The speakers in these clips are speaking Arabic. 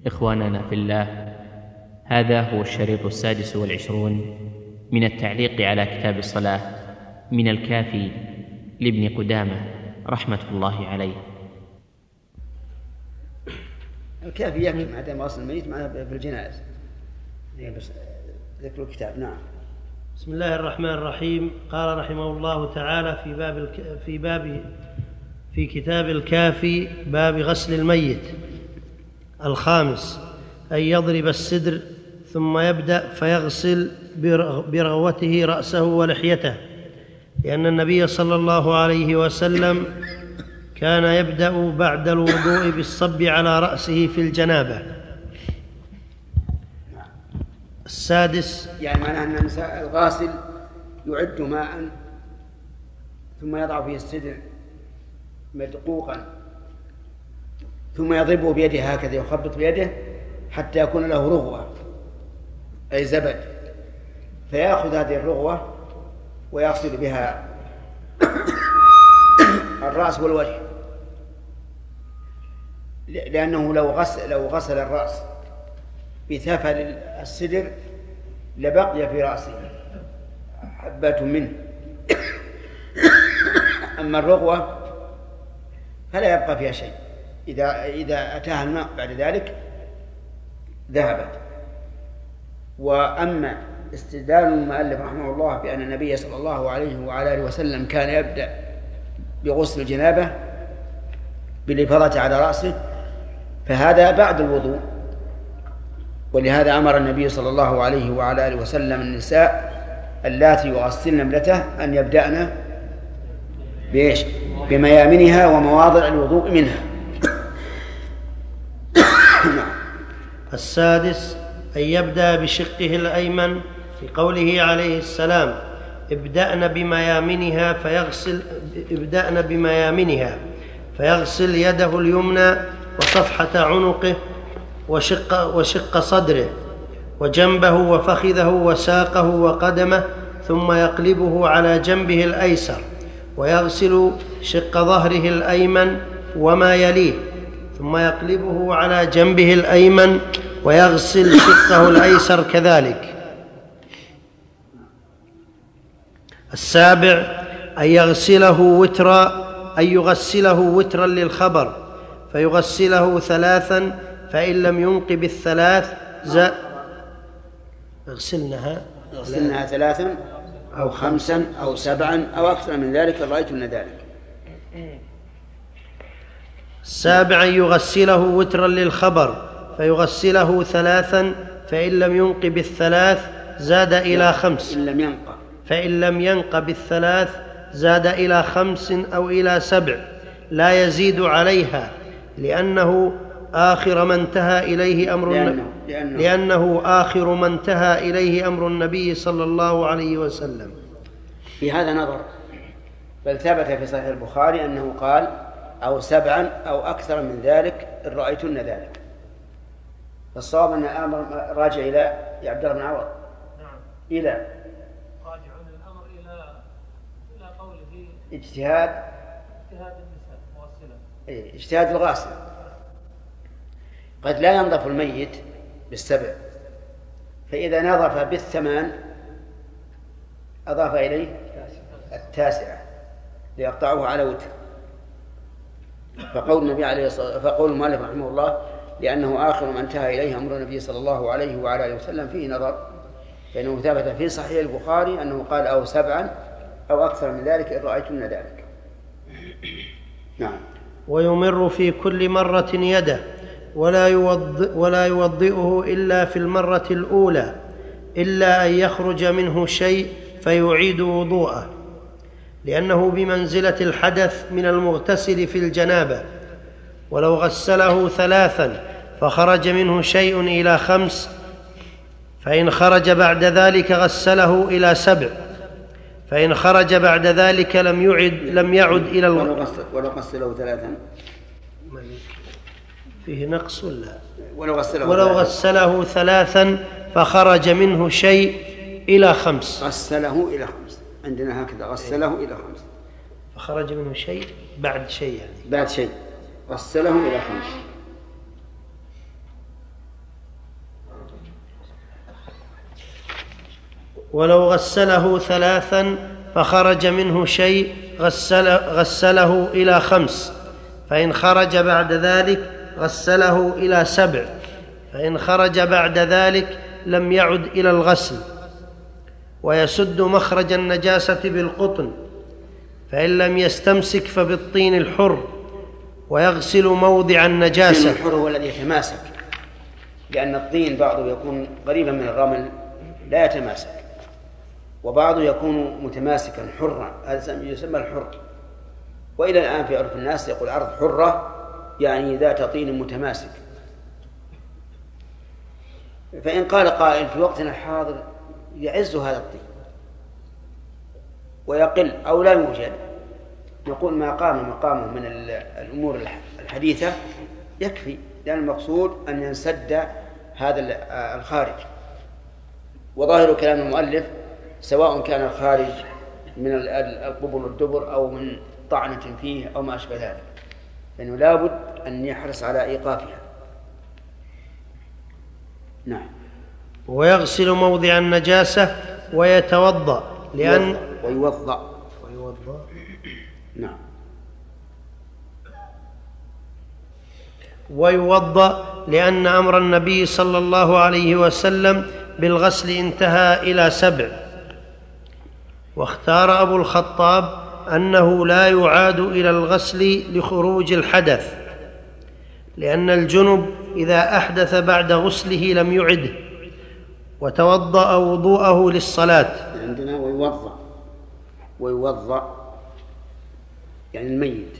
إخواننا في الله، هذا هو الشريط 26 من التعليق على كتاب الصلاة من الكافي لابن قدامة رحمة الله عليه. الكافي يكفي عدم غسل الميت في الجنائز، بس ذكر الكتاب. نعم. بسم الله الرحمن الرحيم. قال رحمه الله تعالى في كتاب الكافي باب غسل الميت. الخامس أن يضرب السدر ثم يبدأ فيغسل برغوته رأسه ولحيته، لأن النبي صلى الله عليه وسلم كان يبدأ بعد الوضوء بالصب على رأسه في الجنابة. السادس، يعني معناه أن الغاسل يعد ماء ثم يضع فيه السدر مدقوقا ثم يضربه بيده هكذا، يخبط بيده حتى يكون له رغوة أي زبد، فيأخذ هذه الرغوة ويغسل بها الرأس والوجه، لأنه لو غسل الرأس بثفل السدر لبقي في رأسه حبة منه، أما الرغوة فلا يبقى فيها شيء، إذا أتاها الماء بعد ذلك ذهبت. وأما استدلال المؤلف رحمه الله بأن النبي صلى الله عليه وعلى آله وسلم كان يبدأ بغسل الجنابة بالإفاضة على رأسه، فهذا بعد الوضوء، ولهذا أمر النبي صلى الله عليه وعلى آله وسلم النساء اللاتي يغسلن ابنته أن يبدأن بإيش؟ بميامنها ومواضع الوضوء منها. السادس أن يبدأ بشقه الأيمن في قوله عليه السلام ابدأن بميامنها فيغسل يده اليمنى وصفحة عنقه وشق صدره وجنبه وفخذه وساقه وقدمه، ثم يقلبه على جنبه الأيسر ويغسل شق ظهره الأيمن وما يليه، ثم يقلبه على جنبه الأيمن ويغسل شقه الأيسر كذلك. السابع أن يغسله وترا للخبر، فيغسله 3، فإن لم ينقب الثلاث اغسلنها 3 أو 5 أو 7 أو أكثر من ذلك رأيتن ذلك. السابع يغسله وترا للخبر، فيغسله 3، فإن لم ينقب الثلاث زاد إلى 5، فإن لم ينقب الثلاث زاد إلى 5 أو إلى 7، لا يزيد عليها، لأنه آخر ما انتهى إليه أمر النبي صلى الله عليه وسلم. في هذا نظر، بل ثبت في صحيح البخاري أنه قال أو 7 أو أكثر من ذلك إن رأيتن ذلك. فالصواب أن الأمر راجع إلى عبد الله بن عوض. نعم. إلى راجع الأمر إلى قوله اجتهاد النساء مغسلة، اجتهاد الغاسل. قد لا ينظف الميت بال7، فإذا نظف بال8 أضاف إليه 9 ليقطعه على وتر. فقول المؤلف رحمه الله لأنه آخر ما انتهى إليه أمر النبي صلى الله عليه وعلى آله وسلم فيه نظر، لأنه ثبت في صحيح البخاري أنه قال أو 7 أو أكثر من ذلك إن رأيتن ذلك. نعم. ويمر في كل مرة يده ولا يوضئه إلا في المرة الأولى، إلا أن يخرج منه شيء فيعيد وضوءه، لأنه بمنزلة الحدث من المغتسل في الجنابة. ولو غسله 3 فخرج منه شيء إلى 5، فإن خرج بعد ذلك غسله إلى 7، فإن خرج بعد ذلك لم يعد إلى ولو غسله 3 فيه نقص ولا؟ ولو غسله 3 فخرج منه شيء إلى 5، غسله إلى 5 عندنا هكذا، غسله إلى 5 فخرج منه شيء بعد شيء، بعد شيء غسله إلى 5. ولو غسله 3 فخرج منه شيء غسله إلى 5، فإن خرج بعد ذلك غسله إلى 7، فإن خرج بعد ذلك لم يعد إلى الغسل. ويسد مخرج النجاسة بالقطن، فإن لم يستمسك فبالطين الحر، ويغسل موضع النجاسة. الطين الحر هو الذي يتماسك، لأن الطين بعضه يكون قريبا من الرمل لا يتماسك، وبعضه يكون متماسكا حرا، هذا يسمى الحر. وإلى الآن في عرف الناس يقول أرض حرة يعني ذات طين متماسك. فإن قال قائل في وقتنا الحاضر يعز هذا الطين ويقل أو لا يوجد، نقول ما قام مقامه من الأمور الحديثة يكفي، لأن المقصود أن ينسد هذا الخارج. وظاهر كلام المؤلف سواء كان الخارج من القبل والدبر أو من طعنة فيه أو ما أشبه ذلك، لأنه لابد أن يحرص على إيقافها. نعم. ويغسل موضع النجاسة ويتوضأ ويوضأ. نعم. ويوضأ لأن أمر النبي صلى الله عليه وسلم بالغسل انتهى إلى 7. واختار أبو الخطاب أنه لا يعاد إلى الغسل لخروج الحدث، لأن الجنب إذا أحدث بعد غسله لم يعده، وتوضأ وضوءه للصلاة. عندنا ويوضأ يعني الميت.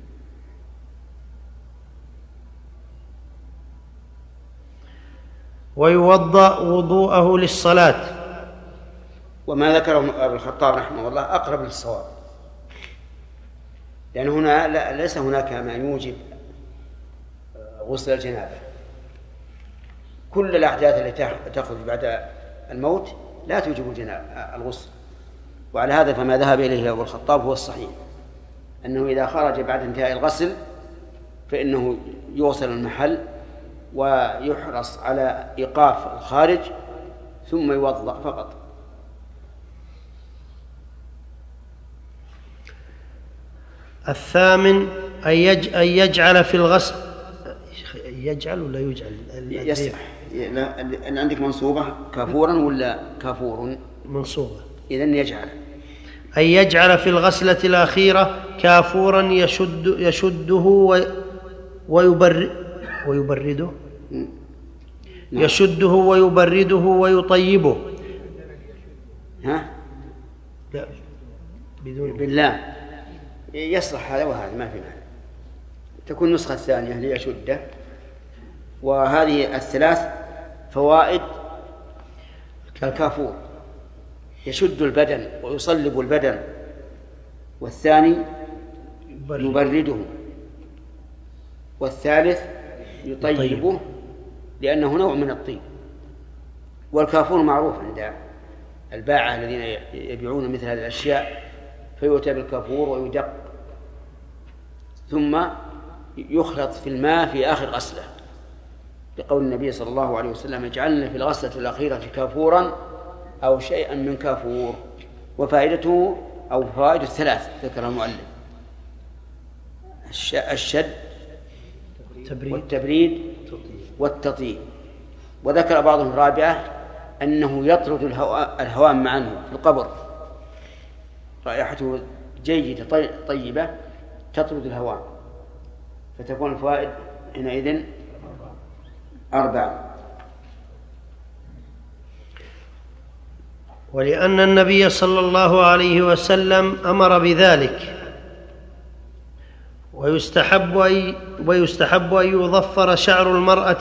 ويوضأ وضوءه للصلاة. وما ذكره أبو الخطاب رحمه الله أقرب للصواب، لأن هنا ليس هناك ما يوجب غسل الجنابة. كل الأحداث التي تخرج بعد الموت لا توجب الغسل. وعلى هذا فما ذهب إليه أبو الخطاب هو الصحيح، أنه إذا خرج بعد انتهاء الغسل فإنه يغسل المحل ويحرص على إيقاف الخارج ثم يوضأ فقط. الثامن أن يجعل في الغسل، يجعل ولا يجعل؟ يصلح. أن عندك منصوبة كافورا ولا كافور؟ منصوبة. إذن يجعل. أن يجعل في الغسلة الأخيرة كافورا يشده ويبرده. نعم. يشده ويبرده ويطيبه. ها؟ لا بدون بالله يصلح هذا وهذا ما في معنى. تكون النسخة الثانية ليشده. وهذه الثلاث فوائد الكافور يشد البدن ويصلب البدن، والثاني يبرده، والثالث يطيبه لأنه نوع من الطيب. والكافور معروف عند الباعة الذين يبيعون مثل هذه الأشياء، فيؤتى بالكافور ويدق ثم يخلط في الماء في آخر غسلة، لقول النبي صلى الله عليه وسلم اجعلنا في الغسلة الأخيرة كافورا أو شيئا من كافور. وفائدته أو فوائد 3 ذكر المؤلف: الشد والتبريد والتطيب. وذكر بعضهم الرابعة أنه يطرد الهوام عنه في القبر، رائحته جيدة طيبة تطرد الهوام، فتكون الفوائد حينئذ 4. ولأن النبي صلى الله عليه وسلم أمر بذلك. ويستحب أن يظفر شعر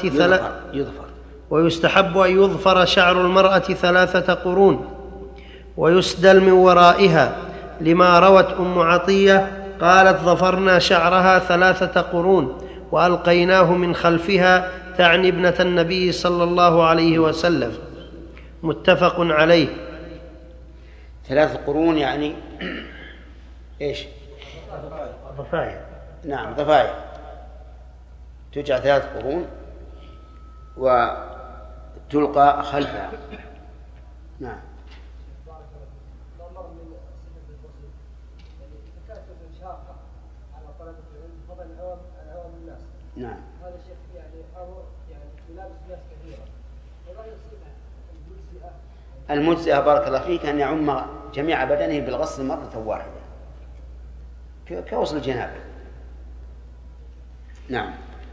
المرأة 3 قرون، ويسدل من ورائها، لما روت أم عطية قالت: ظفرنا شعرها 3 قرون وألقيناه من خلفها، تعني ابنة النبي صلى الله عليه وسلم. متفق عليه. 3 قرون يعني إيش؟ ضفاير. نعم، ضفاير تجعل 3 قرون وتلقى خلفها. نعم. نعم. هذا الشيخ يعني أمر يعني يلابس ناس كثيرة ولا يصيب المجزئة بارك الله فيك أن يعم جميع بدنه بالغسل مرة واحدة كغسل الجنابة. نعم.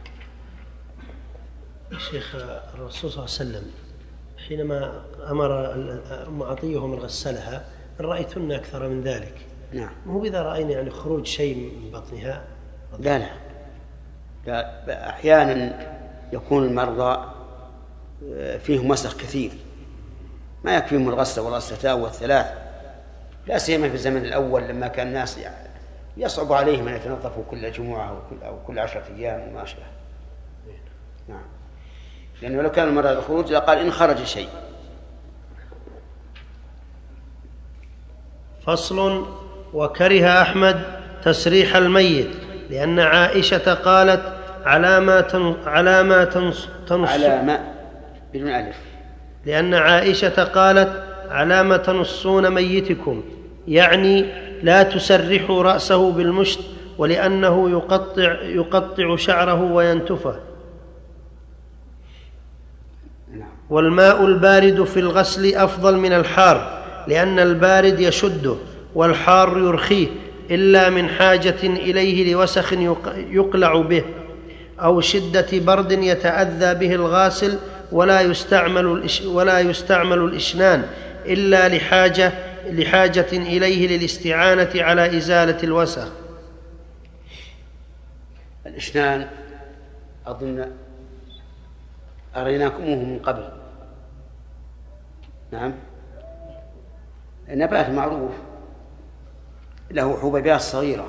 شيخ الرسول صلى الله عليه وسلم حينما أمر أم عطية من غسلها رأيتن أكثر من ذلك. نعم. مو إذا رأينا يعني خروج شيء من بطنها. لا أحيانا يكون المرضى فيهم مسخ كثير ما يكفيهم الغسل والغسلتان والثلاث، لا سيما في الزمن الأول لما كان الناس يصعب عليهم أن يتنظفوا كل جمعة أو كل 10 أيام وما أشبه. نعم. لأنه لو كان المرض الخروج لقال إن خرج شيء. فصل. وكره أحمد تسريح الميت لأن عائشة قالت بدون ألف. لأن عائشة قالت على ما تنصون ميتكم، يعني لا تسرحوا رأسه بالمشط، ولأنه يقطع شعره وينتفه. والماء البارد في الغسل أفضل من الحار، لأن البارد يشده والحار يرخيه، إلا من حاجة إليه لوسخ يقلع به أو شدة برد يتأذى به الغاسل، ولا يستعمل الإشنان إلا لحاجة إليه للاستعانة على إزالة الوسخ. الإشنان أظن أريناكموه من قبل. نعم. نبات معروف له حبيبات صغيرة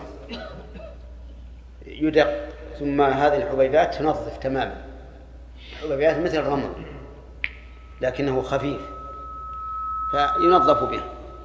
يدق، ثم هذه الحبيبات تنظف تماما، حبيبات مثل الرمل لكنه خفيف فينظف به.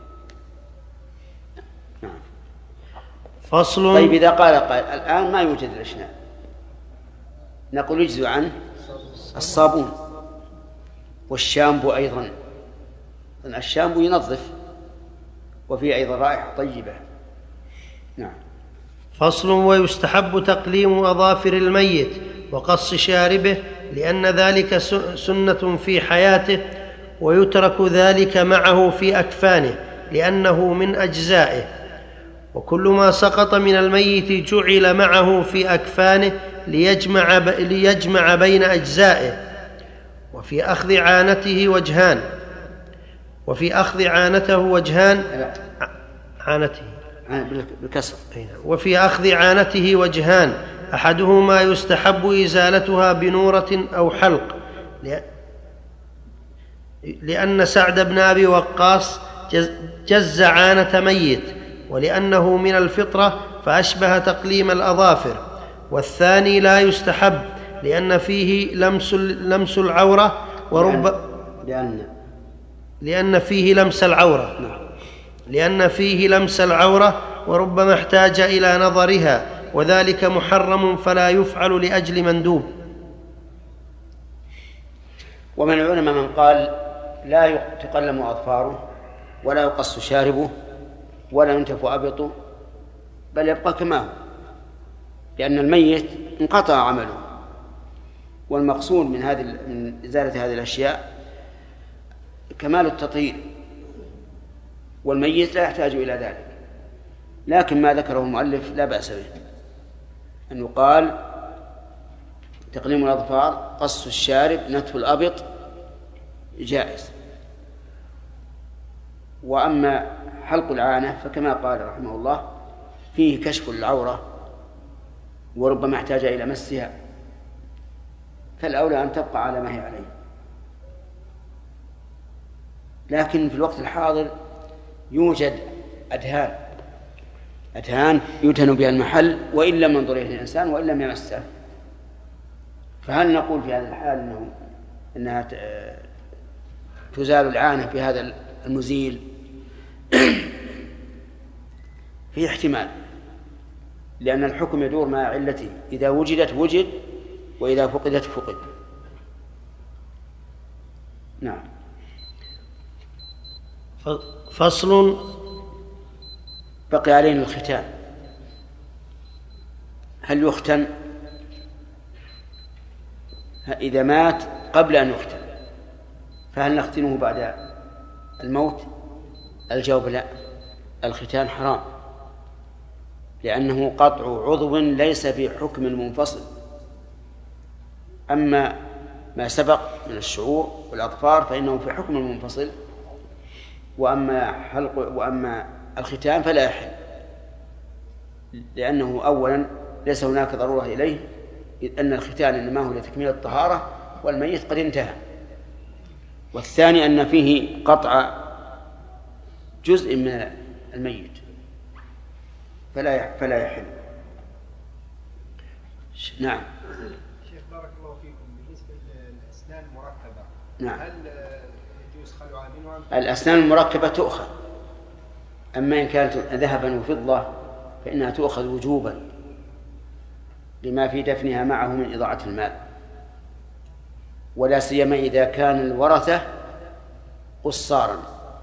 نعم. فصل. طيب إذا قال الآن ما يوجد الإشنان نقول يجزي عنه الصابون والشامبو أيضا، الشامبو ينظف وفيه أيضا رائحة طيبة. نعم. فصل. ويستحب تقليم أظافر الميت وقص شاربه، لأن ذلك سنة في حياته، ويترك ذلك معه في أكفانه لأنه من أجزائه، وكل ما سقط من الميت جعل معه في أكفانه ليجمع بين أجزائه. وفي أخذ عانته وجهان. وفي أخذ عانته وجهان، أحدهما يستحب إزالتها بنورة أو حلق، لأن سعد بن أبي وقاص جز عانة ميت، ولأنه من الفطرة فأشبه تقليم الأظافر. والثاني لا يستحب لأن فيه لمس العورة لأن فيه لمس العورة وربما احتاج إلى نظرها، وذلك محرم فلا يفعل لأجل مندوب. ومن العلماء من قال لا تقلم أظفاره ولا يقص شاربه ولا ينتف أبطه، بل يبقى كما هو، لأن الميت انقطع عمله، والمقصود من إزالة هذه الأشياء كمال التطهير، والميت لا يحتاج إلى ذلك. لكن ما ذكره المؤلف لا بأس به، أن يقال تقليم الأظفار، قص الشارب، نتف الأبط جائز. وأما حلق العانة فكما قال رحمه الله فيه كشف العورة وربما احتاج إلى مسها، فالأولى أن تبقى على ما هي عليه. لكن في الوقت الحاضر يوجد أدهان يدهن بها المحل وإن لم ينظر إليه الإنسان وإن لم يمسه، فهل نقول في هذا الحال إنها تزال العانة بهذا المزيل؟ في احتمال، لأن الحكم يدور مع علته، إذا وجدت وجد، وإذا فقدت فقد. نعم. فصل. بقي علينا الختان، هل يختن إذا مات قبل أن يختن فهل نختنه بعد الموت؟ الجواب لا، الختان حرام، لأنه قطع عضو ليس في حكم المنفصل. أما ما سبق من الشعور والأظفار فإنه في حكم المنفصل، وأما الختان فلا يحل، لأنه أولا ليس هناك ضرورة إليه، إذ أن الختان إنما هو لتكميل الطهارة والميت قد انتهى، والثاني أن فيه قطع جزء من الميت فلا يحل. نعم. شيخ بارك الله فيكم، بالنسبة للأسنان المركبة نعم. هل يجوز خلعها منها؟ الأسنان المركبة تؤخذ، أما إن كانت ذهبا وفضة فإنها تؤخذ وجوبا لما في دفنها معه من إضاعة المال، ولا سيما إذا كان الورثة قصارا.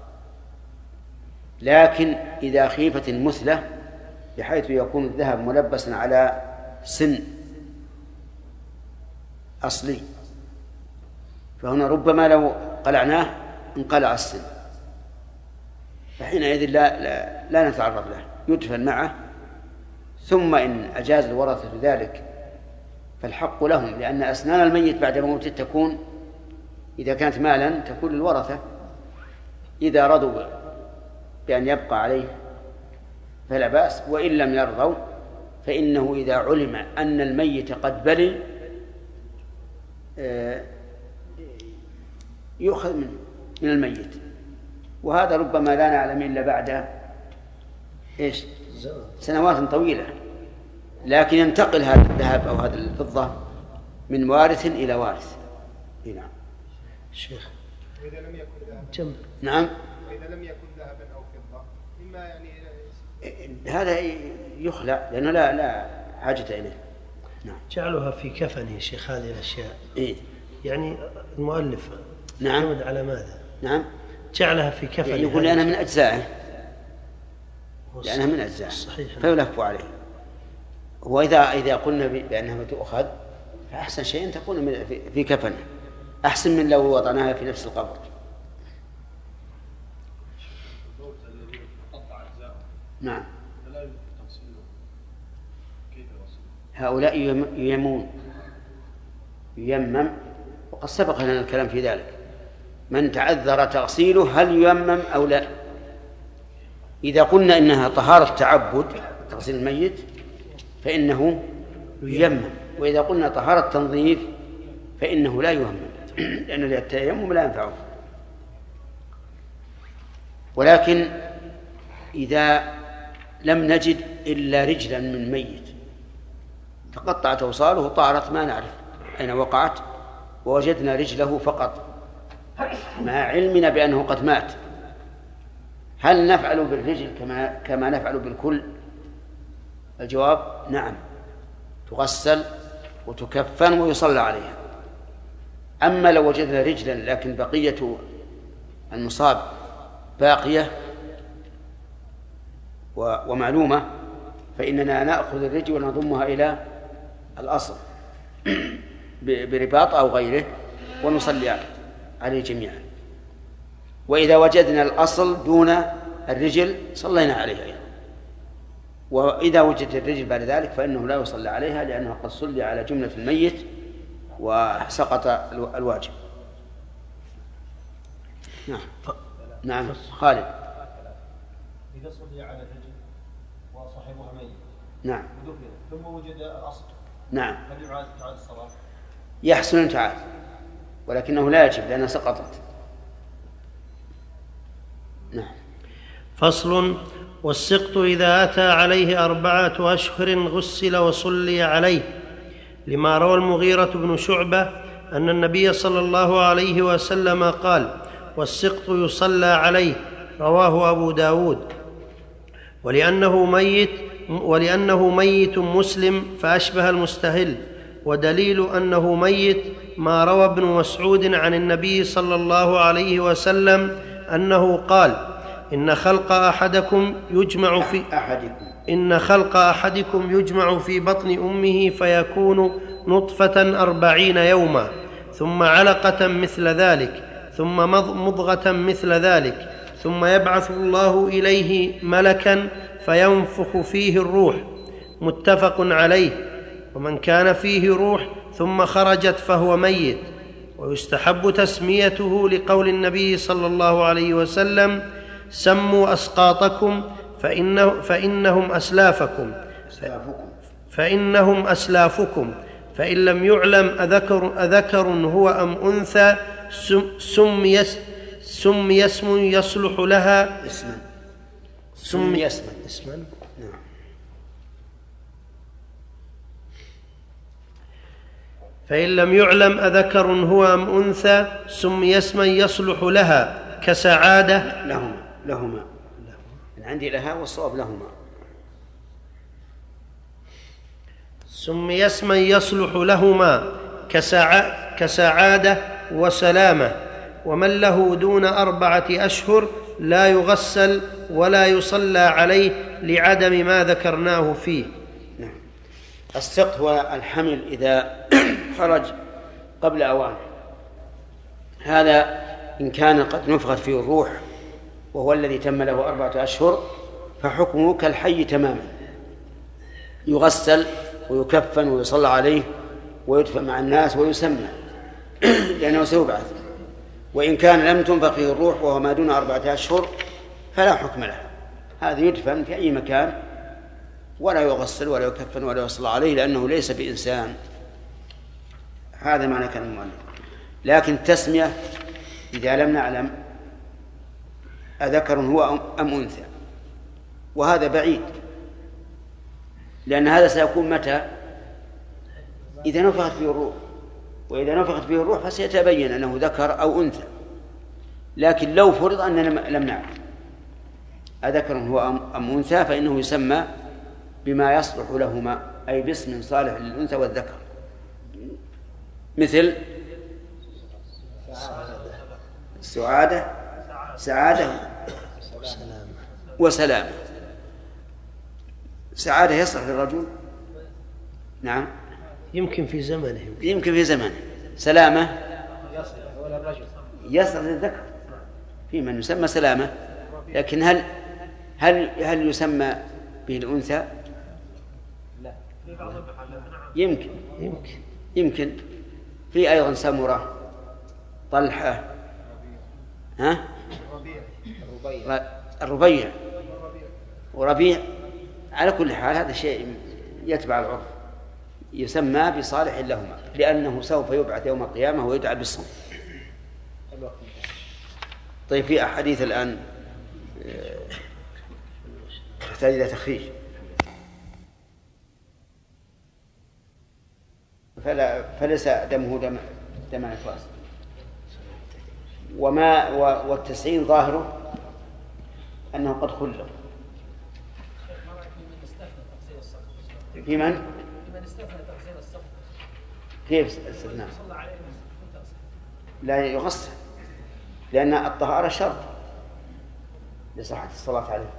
لكن إذا خيفت المثلة بحيث يكون الذهب ملبسا على سن أصلي، فهنا ربما لو قلعناه انقلع السن، فحينئذ لا نتعرض له، يدفن معه. ثم إن أجاز الورثة ذلك فالحق لهم، لأن أسنان الميت بعد موته تكون إذا كانت مالا تكون للورثة، إذا رضوا بأن يبقى عليه فلا بأس، وإن لم يرضوا فإنه إذا علم أن الميت قد بلي يؤخذ من الميت، وهذا ربما لا نعلم إلا بعد سنوات طويلة، لكن ينتقل هذا الذهب أو هذا الفضة من وارث إلى وارث. نعم. شيخ وإذا لم يكن ذهبا نعم. وإذا لم يكن ذهبا أو فضة مما يعني هذا يخلع لأنه لا حاجة إليه. نعم. جعلها في كفن يا شيخ هذه الأشياء يعني المؤلف نعم يعتمد على ماذا؟ نعم جعلها في كفن يعني يقول لأنها من أجزائه، لأنها من أجزائه فيلف عليه. وإذا قلنا بأنها تؤخذ فأحسن شيء أن تكون في كفن، أحسن من لو وضعناها في نفس القبر. نعم. هؤلاء ييمم، وقد سبق لنا الكلام في ذلك، من تعذر تغسيله هل ييمم أو لا؟ إذا قلنا إنها طهارة تعبد تغسيل الميت فإنه ييمم، وإذا قلنا طهارة تنظيف فإنه لا ييمم، لأن التيمم لا ينفعه. ولكن إذا لم نجد إلا رجلا من ميت تقطعت أوصاله طارت ما نعرف أين وقعت، ووجدنا رجله فقط مع علمنا بأنه قد مات، هل نفعل بالرجل كما نفعل بالكل؟ الجواب نعم، تغسل وتكفن ويصلى عليها. أما لو وجدنا رجلا لكن بقية المصاب باقية ومعلومة فإننا نأخذ الرجل ونضمها إلى الأصل برباط أو غيره ونصلي عليه جميعا. وإذا وجدنا الأصل دون الرجل صلينا عليها أيضا، وإذا وجدت الرجل بعد ذلك فإنه لا يصلى عليها لأنه قد صلي على جملة الميت وسقط الواجب. نعم. نعم خالد. إذا صلي على الرجل وصاحبها ميت نعم ودفن ثم وجد الأصل نعم هل يعاد الصلاة؟ يحسن أن تعاد، ولكنه لا يجب لأنها سقطت. نعم. فصل: والسقط إذا أتى عليه 4 أشهر غسل وصلي عليه، لما روى المغيرة بن شعبة أن النبي صلى الله عليه وسلم قال: والسقط يصلى عليه، رواه أبو داود. ولأنه ميت مسلم فأشبه المستهل، ودليل أنه ميت ما روى ابن مسعود عن النبي صلى الله عليه وسلم أنه قال: إن خلق أحدكم يجمع في بطن أمه فيكون نطفة 40 يوما، ثم علقة مثل ذلك، ثم مضغة مثل ذلك، ثم يبعث الله إليه ملكا فينفخ فيه الروح، متفق عليه. ومن كان فيه روح ثم خرجت فهو ميت. ويستحب تسميته لقول النبي صلى الله عليه وسلم: سموا أسقاطكم فإنهم أسلافكم، فإن لم يعلم أذكر هو أم أنثى سمي اسم يصلح لها اسما. فإن لم يعلم أذكر هو أم أنثى سمي اسما يصلح لها كسعادة. لهما عندي لها والصواب لهما. سمي اسما يصلح لهما كسعادة وسلامة. ومن له دون 4 أشهر لا يغسل ولا يصلى عليه لعدم ما ذكرناه فيه. نعم. السقط هو الحمل إذا خرج قبل أوانه. هذا إن كان قد نفخت فيه الروح وهو الذي تم له 4 أشهر فحكمه كالحي تماما، يغسل ويكفن ويصلى عليه ويدفن مع الناس ويسمى لأنه سيبعث. وإن كان لم تنفخ فيه الروح وهو ما دون 4 أشهر فلا حكم له، هذا يدفن في أي مكان ولا يغسل ولا يكفن ولا يصلى عليه لأنه ليس بإنسان. هذا معنى كلام المؤلف. لكن التسمية إذا لم نعلم أذكر هو أم أنثى، وهذا بعيد، لأن هذا سيكون متى؟ إذا نفخت فيه الروح، وإذا نفخت فيه الروح فسيتبين أنه ذكر أو أنثى. لكن لو فرض أننا لم نعلم أذكر هو أم أنثى فإنه يسمى بما يصلح لهما، أي باسم صالح للأنثى والذكر، مثل سعادة وسلامة. سعادة يصلح للرجل، نعم، يمكن في زمنه. سلامة يصلح للذكر، في من يسمى سلامة، لكن هل يسمى به الأنثى؟ لا. يمكن في أيضا سمرة، طلحة، الربيع وربيع. على كل حال هذا شيء يتبع العرف، يسمى بصالح لهما لأنه سوف يبعث يوم القيامة ويدعى بالصوم. طيب، في أحاديث الآن تحتاج إلى تخريج، فليس دمه دم نفاس. والتسعين ظاهره أنه قد خلق. في من استثنى تغسيل السقط. كيف استثناء؟ لا يغسل، لأن الطهارة شرط لصحة الصلاة عليه.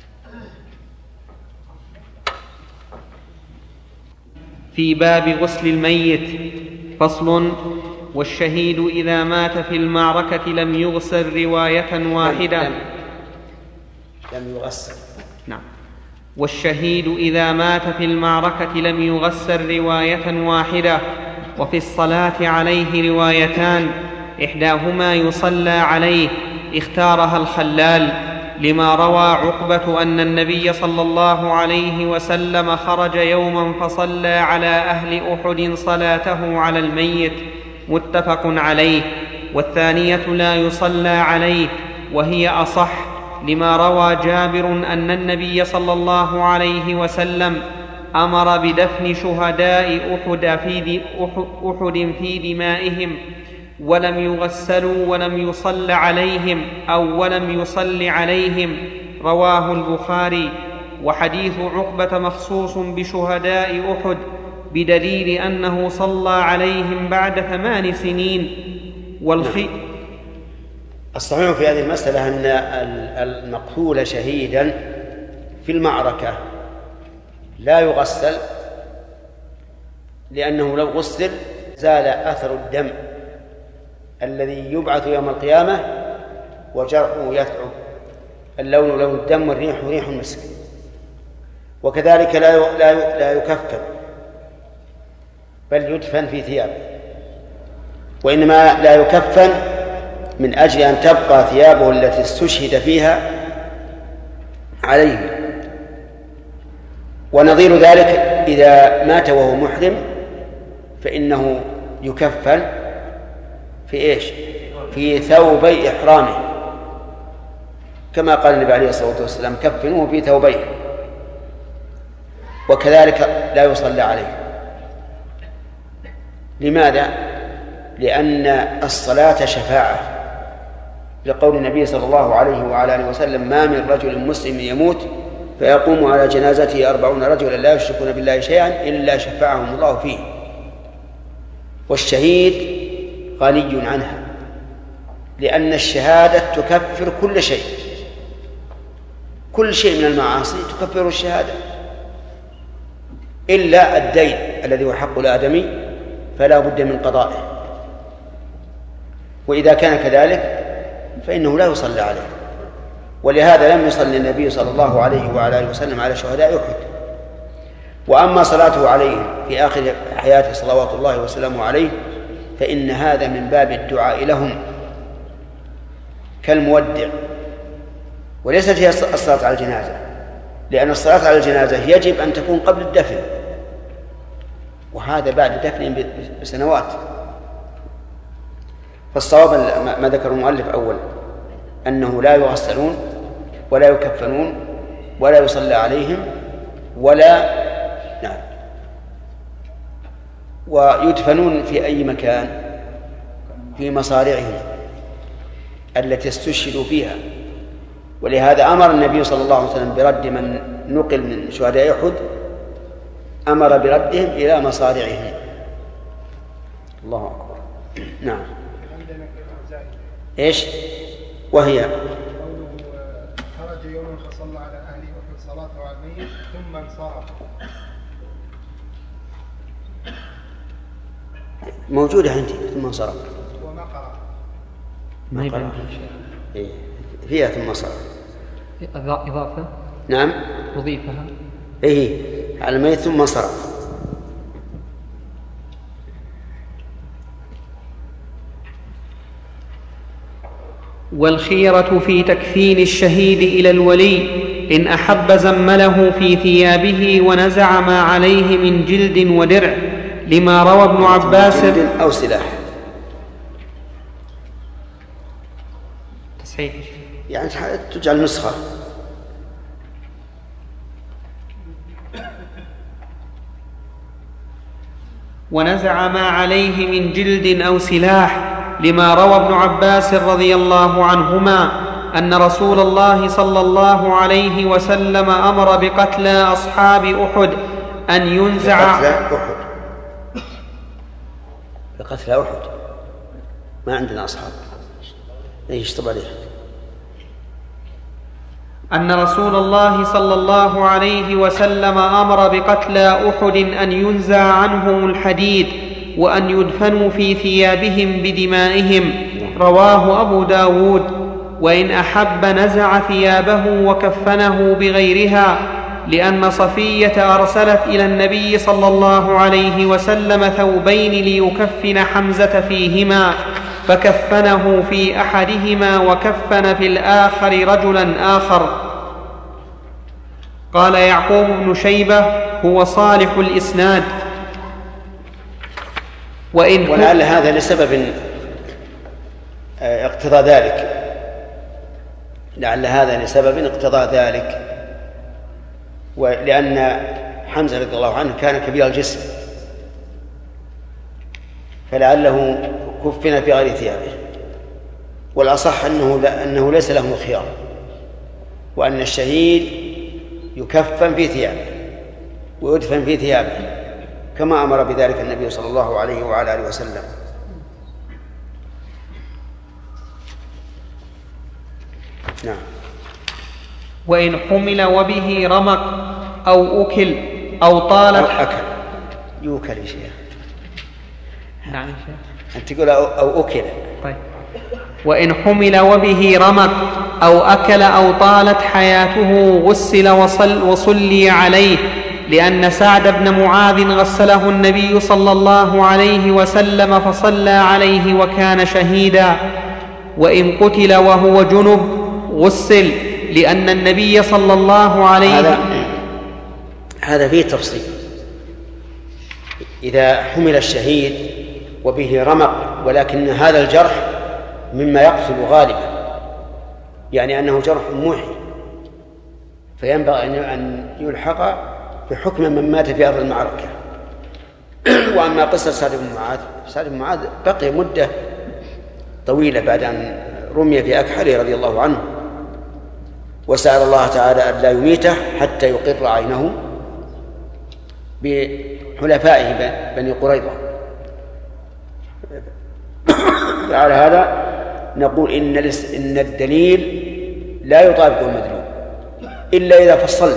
في باب غسل الميت. فصل. والشهيد إذا مات في المعركة لم يغسل رواية واحدة. لم يغسل. نعم. والشهيد إذا مات في المعركة لم يغسل رواية واحدة. وفي الصلاة عليه روايتان، إحداهما يصلى عليه، اختارها الخلال لما روى عقبة أن النبي صلى الله عليه وسلم خرج يوما فصلى على أهل أحد صلاته على الميت، متفق عليه. والثانية لا يصلى عليه، وهي أصح لما روى جابر أن النبي صلى الله عليه وسلم أمر بدفن شهداء أحد في دمائهم ولم يغسلوا ولم يصل عليهم أو ولم يصل عليهم، رواه البخاري. وحديث عقبة مخصوص بشهداء أحد بدليل أنه صلى عليهم بعد 8 سنين. الصحيح في هذه المسألة أن المقتول شهيدا في المعركة لا يغسل لأنه لو غسل زال أثر الدم الذي يبعث يوم القيامة وجرحه يثعب، اللون لون الدم والريح ريح المسك. وكذلك لا يكفن بل يدفن في ثيابه، وإنما لا يكفن من أجل أن تبقى ثيابه التي استشهد فيها عليه. ونظير ذلك إذا مات وهو محرم فإنه يكفن في إيش؟ في ثوبي إحرامه، كما قال النبي عليه الصلاة والسلام: كفنوه في ثوبيه. وكذلك لا يصلى عليه. لماذا؟ لأن الصلاة شفاعة، لقول النبي صلى الله عليه وعلى آله وسلم: ما من رجل مسلم يموت فيقوم على جنازته 40 رجلا لا يشركون بالله شيئا إلا شفعهم الله فيه. والشهيد غني عنها، لأن الشهادة تكفر كل شيء، كل شيء من المعاصي تكفر الشهادة إلا الدين الذي هو حق الآدمي فلا بد من قضائه، وإذا كان كذلك فإنه لا يصلى عليه. ولهذا لم يصلي النبي صلى الله عليه وعلى آله وسلم على شهداء أحد. وأما صلاته عليهم في آخر حياته صلوات الله وسلامه عليه فإن هذا من باب الدعاء لهم كالمودع، وليست هي الصلاة على الجنازة، لأن الصلاة على الجنازة يجب أن تكون قبل الدفن، وهذا بعد دفن بسنوات. فالصواب ما ذكر المؤلف أولا أنه لا يغسلون ولا يكفنون ولا يصلى عليهم ويدفنون في أي مكان في مصارعهم التي استشهدوا فيها. ولهذا أمر النبي صلى الله عليه وسلم برد من نقل من شهداء أحد، أمر بردهم إلى مصارعهم. الله أكبر. نعم. إيش؟ وهي قوله: خرج يوما فصلى على أهله أحد صلاته على الميت ثم انصرف. موجودة عندي ثم انصرف. وما قرأ. ما يبقى إيه فيها ثم انصرف. إضافة. نعم. أضيفها. إيه على الميت ثم انصرف. والخيرة في تكفين الشهيد إلى الولي إن أحب زمله في ثيابه ونزع ما عليه من جلد ودرع، لما روى ابن عباس أو سلاح. تصحيح يعني تجعل نسخة. ونزع ما عليه من جلد أو سلاح، لما روى ابن عباس رضي الله عنهما أن رسول الله صلى الله عليه وسلم أمر بقتل أصحاب أحد أن ينزع بقتل أحد. ما عندنا أصحاب. إيش طبعا عليه؟ أن رسول الله صلى الله عليه وسلم أمر بقتل أحد أن ينزع عنهم الحديد وأن يدفنوا في ثيابهم بدمائهم، رواه أبو داود. وإن أحب نزع ثيابه وكفنه بغيرها، لأن صفية أرسلت إلى النبي صلى الله عليه وسلم ثوبين ليكفن حمزة فيهما، فكفنه في أحدهما وكفن في الآخر رجلا آخر. قال يعقوب بن شيبة: هو صالح الإسناد. ولعل هذا لسبب اقتضى ذلك، لعل هذا لسبب اقتضى ذلك، ولأن حمزة رضي الله عنه كان كبير الجسم، فلعله كفن في غير ثيابه. والأصح أنه ليس له خيار، وأن الشهيد يكفن في ثيابه ويدفن في ثيابه كما أمر بذلك النبي صلى الله عليه وعلى آله وسلم. نعم. وإن حمل وبه رمق أو أكل أو طالت يوكل يا شيخ. نعم يا شيخ. أنت تقول أو أكل. طيب. وإن حمل وبه رمق أو أكل أو طالت حياته غسل وصلي عليه، لأن سعد بن معاذ غسله النبي صلى الله عليه وسلم فصلى عليه وكان شهيدا. وإن قتل وهو جنب غسل، لأن النبي صلى الله عليه هذا فيه تفصيل. إذا حمل الشهيد وبه رمق ولكن هذا الجرح مما يقتل غالبا، يعني أنه جرح موحي، فينبغي أن يلحق بحكم من مات في أرض المعركة. وأما قصة سعد بن معاذ بقي مدة طويلة بعد أن رمي في أكحله رضي الله عنه، وسأل الله تعالى أن لا يميته حتى يقر عينه بحلفائه بني قريظة. فعلى هذا نقول إن الدليل لا يطابق المدلول إلا إذا فصلنا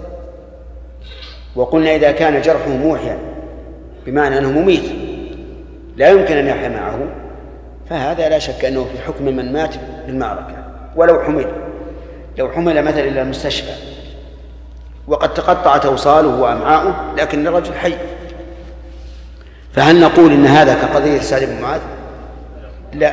وقلنا إذا كان جرحه موحيا بمعنى أنه مميت لا يمكن أن يحيا معه، فهذا لا شك أنه في حكم من مات في المعركة. ولو حمل مثلا إلى المستشفى وقد تقطعت أوصاله وأمعاؤه لكن الرجل حي، فهل نقول إن هذا كقضية سعد بن معاذ؟ لا،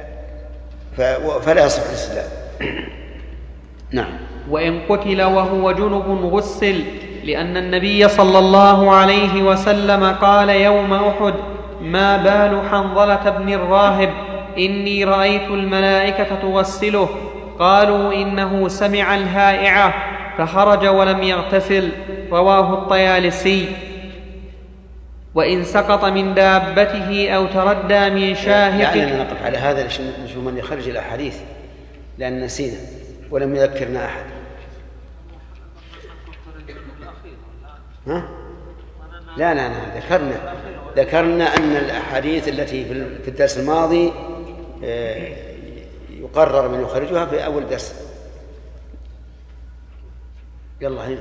فلا يصح الإسلام. نعم. وإن قتل وهو جنب غسل، لأن النبي صلى الله عليه وسلم قال يوم أحد: ما بال حنظلة بن الراهب إني رأيت الملائكة تغسله. قالوا إنه سمع الهائعة فخرج ولم يغتسل. رواه الطيالسي. وإن سقط من دابته أو تردى من شاهق. يعني نقف على هذا نشوف من يخرج الأحاديث لأن نسينا ولم يذكرنا أحد. ها؟ لا ذكرنا أن الأحاديث التي في الدرس الماضي يقرر من يخرجها في أول درس. يلا هنا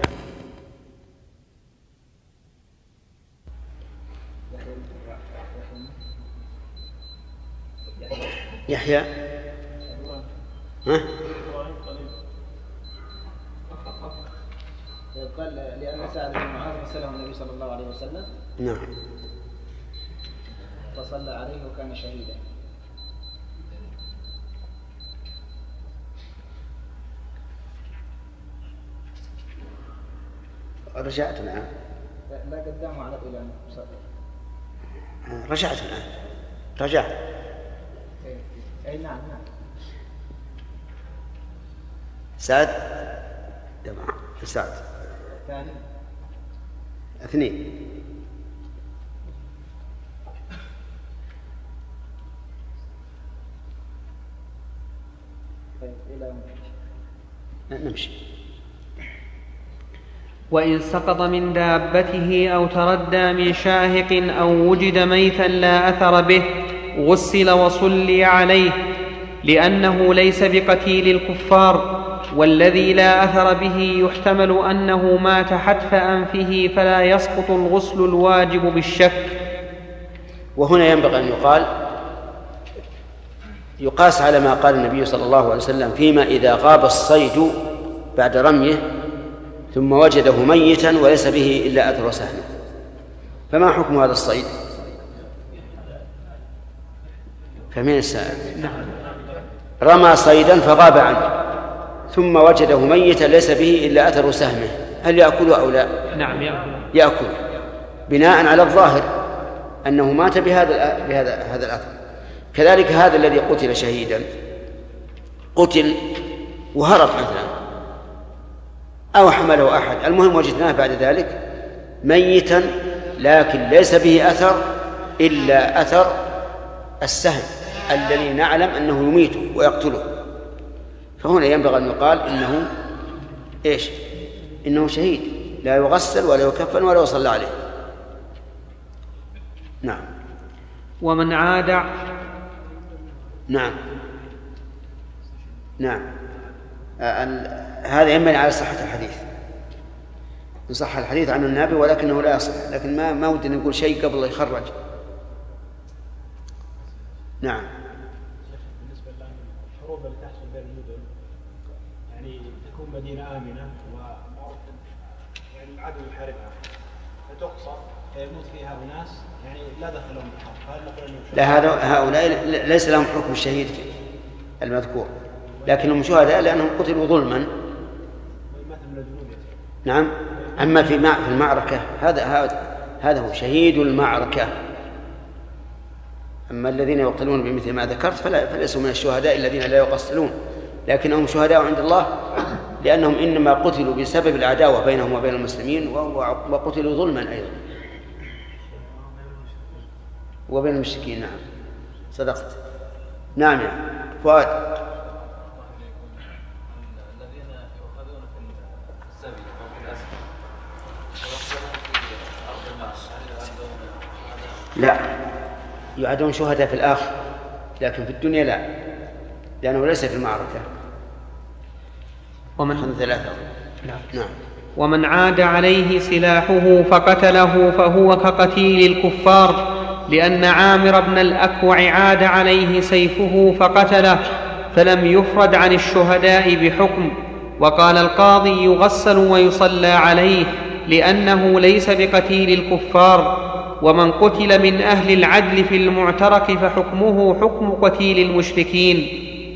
يحيى. ها؟ قال لأن سعد بن معاذ غسله النبي صلى الله عليه وسلم. نعم. فصلى عليه وكان شهيدا. رجعت الآن. لا قدامه على إلى رجعت الآن. رجعت. أي نعم. سعد. تمام. سعد. ثاني. 2. طيب إلى نمشي. وإن سقط من دابته أو تردى من شاهق أو وجد ميتا لا أثر به غسل وصلي عليه، لأنه ليس بقتيل الكفار، والذي لا أثر به يحتمل أنه مات حتف أنفه فلا يسقط الغسل الواجب بالشك. وهنا ينبغي أن يقاس على ما قال النبي صلى الله عليه وسلم فيما إذا غاب الصيد بعد رميه ثم وجده ميتا وليس به إلا أثر سهمه، فما حكم هذا الصيد؟ فمن السائل رمى صيدا فغاب عنه ثم وجده ميتا ليس به إلا أثر سهمه، هل يأكله أو لا؟ نعم يأكل بناء على الظاهر أنه مات بهذا الأثر. كذلك هذا الذي قتل شهيدا قتل وهرب مثلا أو حمله أحد، المهم وجدناه بعد ذلك ميتا لكن ليس به أثر إلا أثر السهم الذي نعلم أنه يميته ويقتله، فهنا ينبغي أن يقال إنه إيش؟ إنه شهيد لا يغسل ولا يكفن ولا يصلى عليه. نعم. ومن عاد. نعم. هذا ينبني على صحة الحديث. إن صح الحديث عن النبي ولكنه لا يصح، لكن ما ودنا نقول شيء قبل يخرج. نعم. بالنسبة للحروب اللي تحصل بين المدن، يعني تكون مدينة آمنة يعني العدو يحاربها فتقصر فيموت فيها أناس يعني لا دخل لهم بالحرب، لا هؤلاء ليس لهم حكم الشهيد المذكور، لكنهم شهداء لأنهم قتلوا ظلما. نعم. أما في المعركة هذا هو شهيد المعركة. أما الذين يقتلون بمثل ما ذكرت فليسوا من الشهداء الذين لا يقتلون، لكنهم شهداء عند الله لأنهم إنما قتلوا بسبب العداوة بينهم وبين المسلمين، وقتلوا ظلما أيضا وبين المشركين. نعم صدقت. نعم يا فؤاد. الذين يؤخذون في السبي أو في الأسر ويقتلون في أرض المعصية لا يعدون شهداء في الآخر، لكن في الدنيا لا، لأنه ليس في المعركة. نعم. ومن عاد عليه سلاحه فقتله فهو كقتيل الكفار، لأن عامر بن الأكوع عاد عليه سيفه فقتله فلم يفرد عن الشهداء بحكم. وقال القاضي يغسل ويصلى عليه لأنه ليس بقتيل الكفار. ومن قتل من أهل العدل في المعترك فحكمه حكم قتيل المشركين.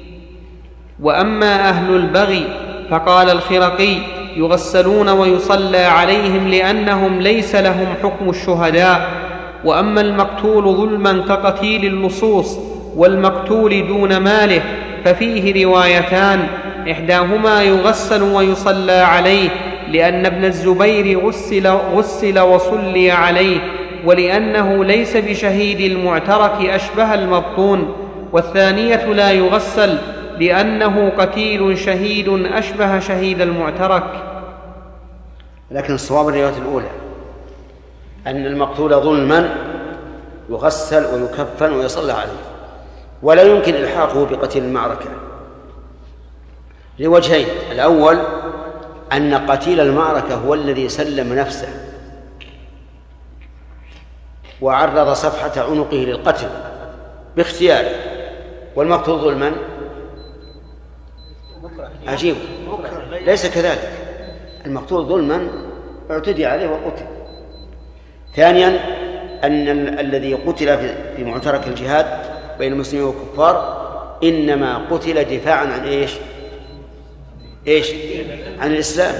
وأما أهل البغي فقال الخرقي يغسلون ويصلى عليهم لأنهم ليس لهم حكم الشهداء. وأما المقتول ظلما كقتيل اللصوص والمقتول دون ماله ففيه روايتان، إحداهما يغسل ويصلى عليه لأن ابن الزبير غسل وصلي عليه، ولأنه ليس بشهيد المعترك أشبه المبطون. والثانية لا يغسل لأنه قتيل شهيد أشبه شهيد المعترك. لكن الصواب الرواية الأولى أن المقتول ظلما يغسل ويكفن ويصلى عليه، ولا يمكن إلحاقه بقتيل المعركة لوجهين: الأول أن قتيل المعركة هو الذي سلم نفسه وعرض صفحة عنقه للقتل باختياره، والمقتول ظلما عجيب ليس كذلك، المقتول ظلما اعتدي عليه وقتل. ثانيا أن الذي قتل في معترك الجهاد بين المسلمين والكفار إنما قتل دفاعا عن إيش؟ عن الإسلام،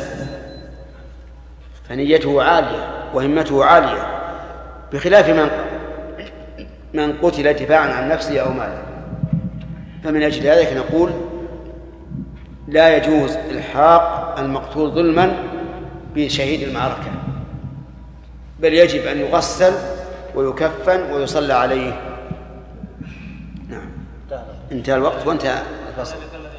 فنيته عالية وهمته عالية، بخلاف من قتل دفاعا عن نفسه أو ماله. فمن أجل ذلك نقول لا يجوز إلحاق المقتول ظلما بشهيد المعركة، بل يجب أن يغسل ويكفن ويصلى عليه. نعم. انتهى الوقت وانتهى الفصل.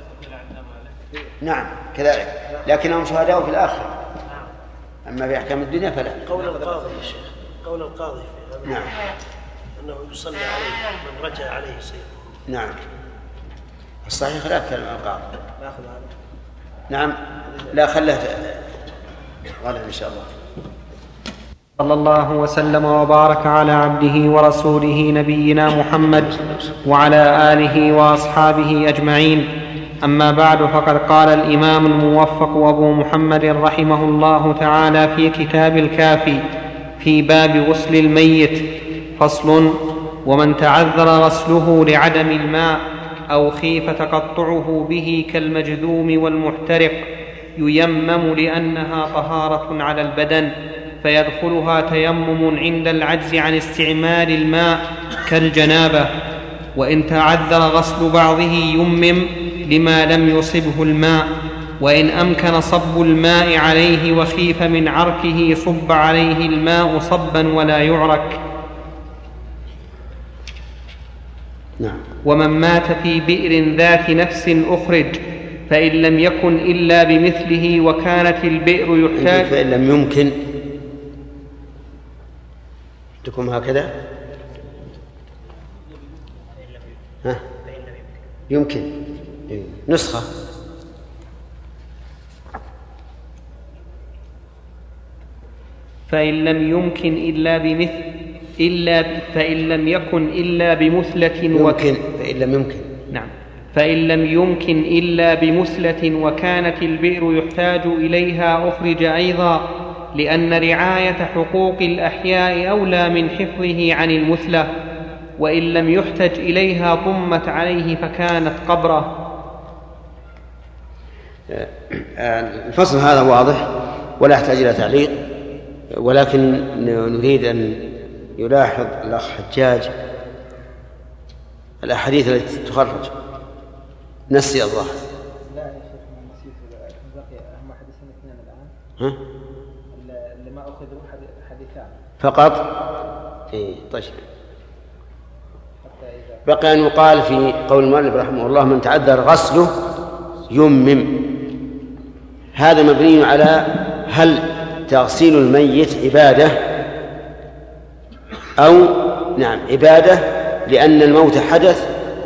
نعم كذلك، لكنهم شهداء في الآخرة، أما في أحكام الدنيا فلا. قول القاضي يا شيخ، قول القاضي في نعم أنه يصلي عليه من رجع عليه سيفه. نعم الصحيح خلاف كلام القاضي. ناخذ هذا. نعم لا خله غدا إن شاء الله. صلى الله وسلم وبارك على عبده ورسوله نبينا محمد وعلى آله وأصحابه أجمعين. أما بعد، فقد قال الإمام الموفق أبو محمد رحمه الله تعالى في كتاب الكافي في باب غسل الميت: فصل: ومن تعذر غسله لعدم الماء أو خيف تقطعه به كالمجذوم والمحترق ييمم لأنها طهارة على البدن، فيدخلها تيمم عند العجز عن استعمال الماء كالجنابة. وإن تعذر غسل بعضه يمم لما لم يصبه الماء، وإن أمكن صب الماء عليه وخيف من عركه صب عليه الماء صبا ولا يعرك. نعم. ومن مات في بئر ذات نفس أخرج، فإن لم يكن إلا بمثله وكانت البئر يحتاج. فإن لم يمكن تكون هكذا. ها؟ يمكن نسخة. فإن لم يكن إلا بمثلة وكانت البئر يحتاج إليها أخرج أيضا، لأن رعاية حقوق الأحياء أولى من حفظه عن المثلة، وإن لم يحتج إليها ضمت عليه فكانت قبره. الفصل هذا واضح ولا يحتاج إلى تعليق، ولكن نريد أن يلاحظ الأخ حجاج الأحاديث التي تخرج. نسي الظاهر. لا يا شيخ ما نسيت، بقي أهم حديثين اثنين الآن. اللي ما أخذوا حديثان فقط. إيه طيب. بقي أن يقال في قول المؤلف رحمه الله: من تعذر غسله يمم. هذا مبني على هل تغسيل الميت عبادة أو نعم عبادة لأن الموت حدث،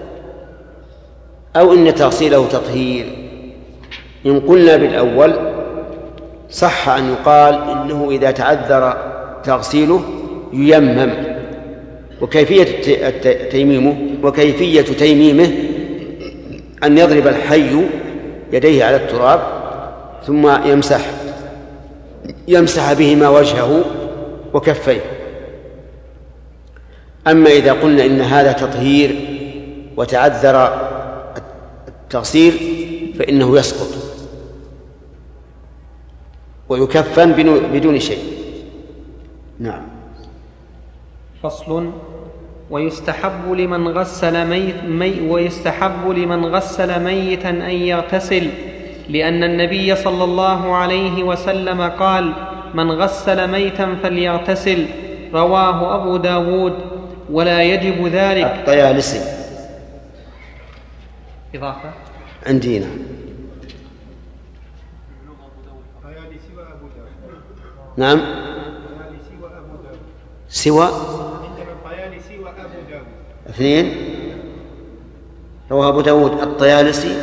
أو إن تغسيله تطهير. إن قلنا بالأول صح أن يقال إنه إذا تعذر تغسيله ييمم، وكيفية تيميمه أن يضرب الحي يديه على التراب ثم يمسح بهما وجهه وكفيه. أما إذا قلنا إن هذا تطهير وتعذر التغسيل فإنه يسقط ويكفن بدون شيء. نعم. فصل: ويستحب لمن غسل ميتا أن يغتسل، لأن النبي صلى الله عليه وسلم قال: من غسل ميتا فليغتسل، رواه أبو داود. ولا يجب ذلك. الطيالسي إضافة عندنا. نعم. سوى اثنين. رواه أبو داود الطيالسي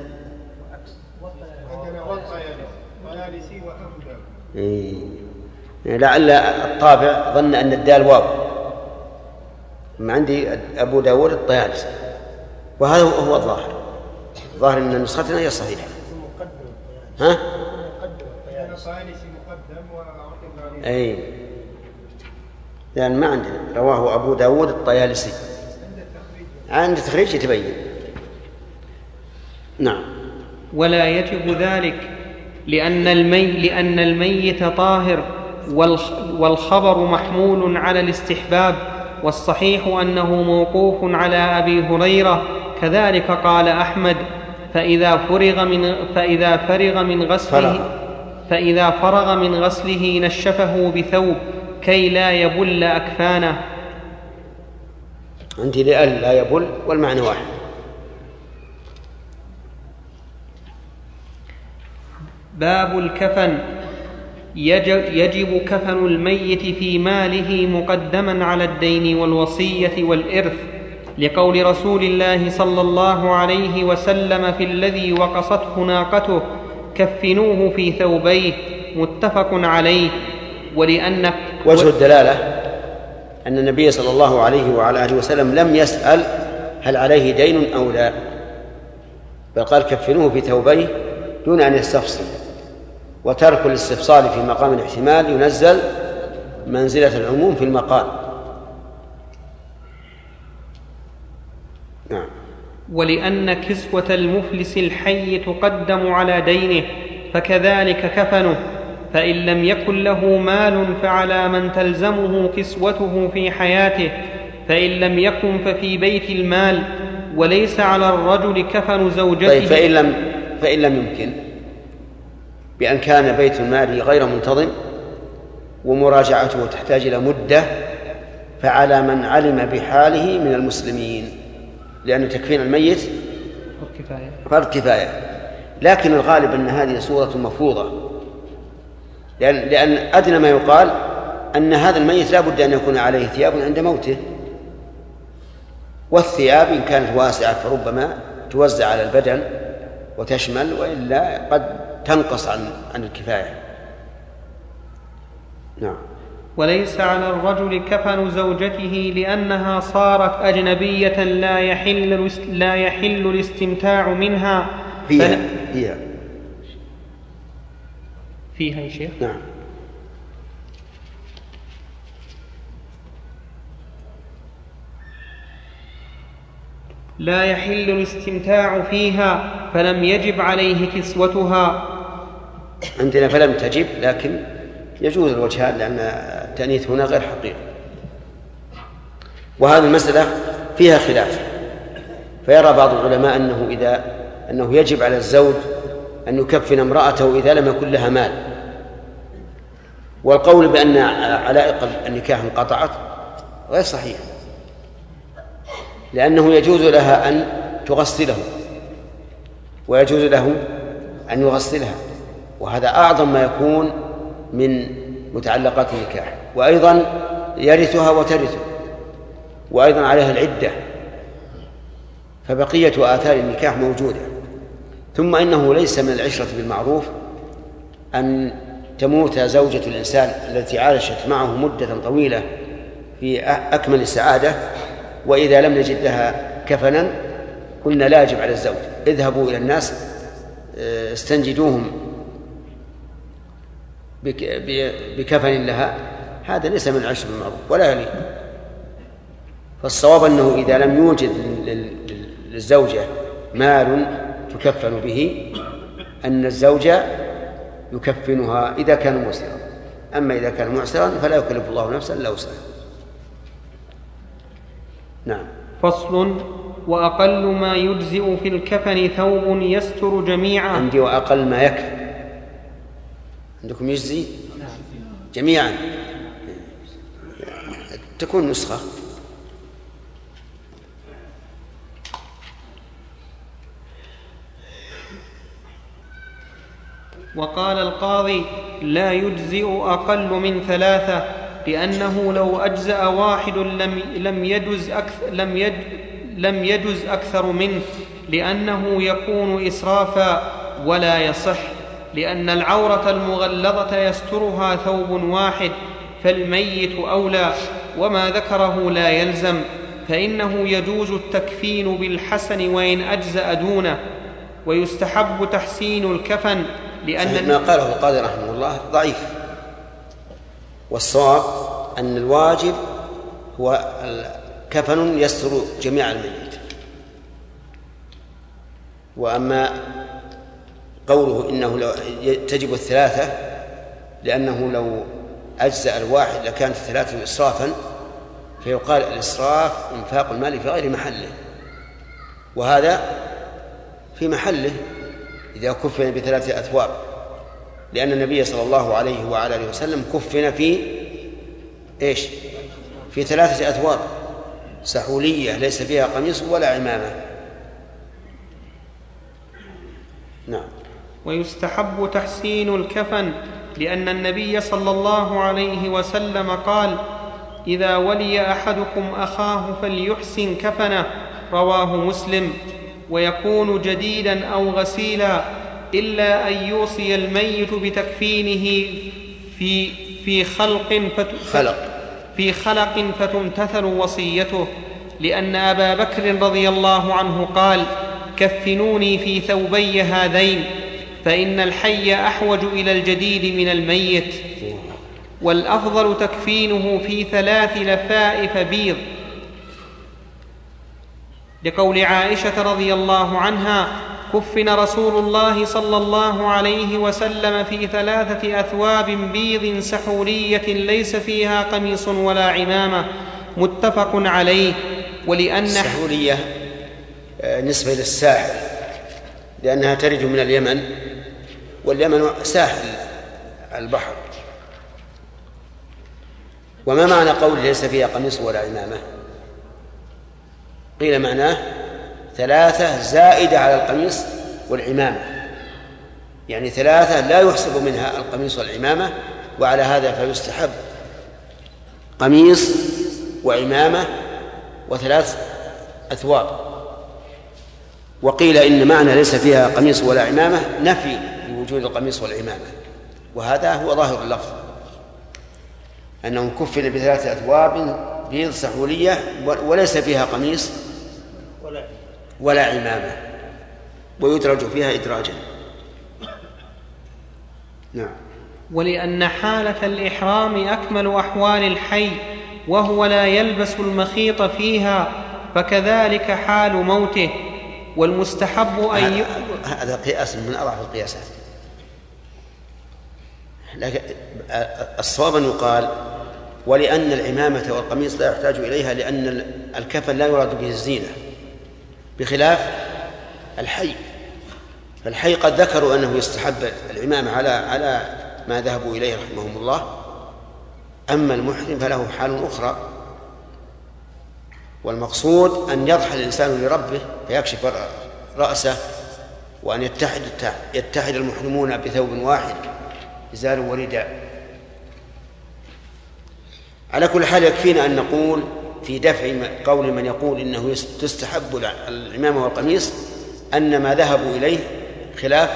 لعل الطابع ظن أن الدال واو، ما عندي أبو داود الطيالسي، وهذا هو الظاهر أن نسختنا هي صحيحة. ها؟ أي لأن ما عندنا. رواه أبو داود الطيالسي، عند تخريج يتبين. نعم. ولا يجب ذلك لأن الميت طاهر، والخبر محمول على الاستحباب، والصحيح أنه موقوف على أبي هريرة، كذلك قال أحمد: فإذا فرغ من غسله نشفه بثوب كي لا يبل أكفانه. عندي لا يبل والمعنى واحد. باب الكفن. يجب كفن الميت في ماله مقدما على الدين والوصية والإرث، لقول رسول الله صلى الله عليه وسلم في الذي وقصته ناقته: كفنوه في ثوبيه، متفق عليه. ولأن وجه الدلالة أن النبي صلى الله عليه وعلى آله وسلم لم يسأل هل عليه دين أو لا، بل قال كفنوه في ثوبيه دون أن يستفصل. وترك الاستفصال في مقام الاحتمال ينزل منزلة العموم في المقال. نعم. ولأن كسوة المفلس الحي تقدم على دينه، فكذلك كفنه، فإن لم يكن له مال فعلى من تلزمه كسوته في حياته، فإن لم يكن ففي بيت المال، وليس على الرجل كفن زوجته. طيب فإن لم يمكن، بأن كان بيت المال غير منتظم ومراجعته تحتاج إلى مدة، فعلى من علم بحاله من المسلمين، لأن تكفين الميت فرض كفاية. لكن الغالب أن هذه صورة مفروضة، لأن أدنى ما يقال أن هذا الميت لا بد أن يكون عليه ثياب عند موته، والثياب إن كانت واسعة فربما توزع على البدن وتشمل، وإلا قد تنقص عن الكفاية. نعم. وليس على الرجل كفن زوجته لأنها صارت أجنبية لا يحل الاستمتاع منها. فيها يا شيخ. نعم. لا يحل الاستمتاع فيها فلم يجب عليه كسوتها. عندنا فلم تجب، لكن يجوز الوجهان لأن التأنيث هنا غير حقيقي. وهذه المسألة فيها خلاف، فيرى بعض العلماء أنه يجب على الزوج أن يكفن امرأته إذا لم يكن لها مال، والقول بأن علائق النكاح انقطعت غير صحيح، لأنه يجوز لها أن تغسله ويجوز له أن يغسلها، وهذا أعظم ما يكون من متعلقات النكاح. وأيضا يرثها وترثه، وأيضا عليها العدة، فبقية آثار النكاح موجودة. ثم إنه ليس من العشرة بالمعروف أن تموت زوجة الإنسان التي عاشت معه مدة طويلة في أكمل السعادة، وإذا لم نجد لها كفنا قلنا لا يجب على الزوج اذهبوا إلى الناس استنجدوهم بكفن لها. هذا ليس من العشر بالمعروف ولا يليق. فالصواب أنه إذا لم يوجد للزوجة مال تكفن به أن الزوج يكفنها إذا كان مسرا، أما إذا كان معسرا فلا يكلف الله نفسا إلا وسعها. نعم. فصل. وأقل ما يجزئ في الكفن ثوب يستر جميعا. عندي وأقل ما يكفي، عندكم يجزي جميعا، تكون نسخة. وقال القاضي لا يجزئ أقل من 3، لأنه لو أجزأ واحد لم يجز أكثر منه، لأنه يكون إسرافا ولا يصح، لأن العورة المغلظة يسترها ثوب واحد، فالميت أولى، وما ذكره لا يلزم، فإنه يجوز التكفين بالحسن وإن أجزأ دونه، ويستحب تحسين الكفن، لأن ما قاله القاضي رحمه الله ضعيف، والصواب أن الواجب هو كفن يستر جميع الميت. وأما قوله إنه تجب 3 لأنه لو أجزأ الواحد لكانت 3 إسرافا، فيقال الإسراف إنفاق المال في غير محله، وهذا في محله إذا كفن ب3 أثواب، لأن النبي صلى الله عليه وعلى آله وسلم كفن في إيش؟ في 3 أثواب سحولية ليس فيها قميص ولا عمامة. نعم. ويستحب تحسين الكفن، لأن النبي صلى الله عليه وسلم قال إذا ولي أحدكم أخاه فليحسن كفنه، رواه مسلم. ويكون جديدا أو غسيلا، إلا أن يوصي الميت بتكفينه في خلق فتمتثل وصيته، لأن أبا بكر رضي الله عنه قال كفنوني في ثوبي هذين، فإن الحي أحوج إلى الجديد من الميت، والأفضل تكفينه في 3 لفائف بيض، لقول عائشة رضي الله عنها كفن رسول الله صلى الله عليه وسلم في 3 أثواب بيض سحولية ليس فيها قميص ولا عمامة، متفق عليه. ولأن السحولية نسبة للساحل، لأنها ترد من اليمن، واليمن ساحل البحر. وما معنى قول ليس فيها قميص ولا عمامة؟ قيل معناه 3 زائدة على القميص والعمامة، يعني 3 لا يحسب منها القميص والعمامة، وعلى هذا فيستحب قميص وعمامة و3 أثواب. وقيل إن معنى ليس فيها قميص ولا عمامة نفي لوجود القميص والعمامة، وهذا هو ظاهر اللفظ. أنه كفن بثلاثة أثواب بيض سحولية وليس فيها قميص ولا عمامة، ويدرج فيها إدراجا. نعم. ولأن حالة الإحرام أكمل أحوال الحي وهو لا يلبس المخيط فيها، فكذلك حال موته. والمستحب أن هذا قياس من أضعف القياسات، لكن الصواب أن يقال ولأن العمامة والقميص لا يحتاج إليها، لأن الكفن لا يراد به الزينة بخلاف الحي. فالحي قد ذكروا أنه يستحب العمامة على ما ذهبوا إليه رحمهم الله، أما المحرم فله حال أخرى. والمقصود أن يضحى الإنسان لربه فيكشف رأسه، وأن يتحد المحرمون بثوب واحد إزار ورداء. على كل حال يكفينا أن نقول في دفع قول من يقول إنه تستحب العمامة والقميص أن ما ذهبوا إليه خلاف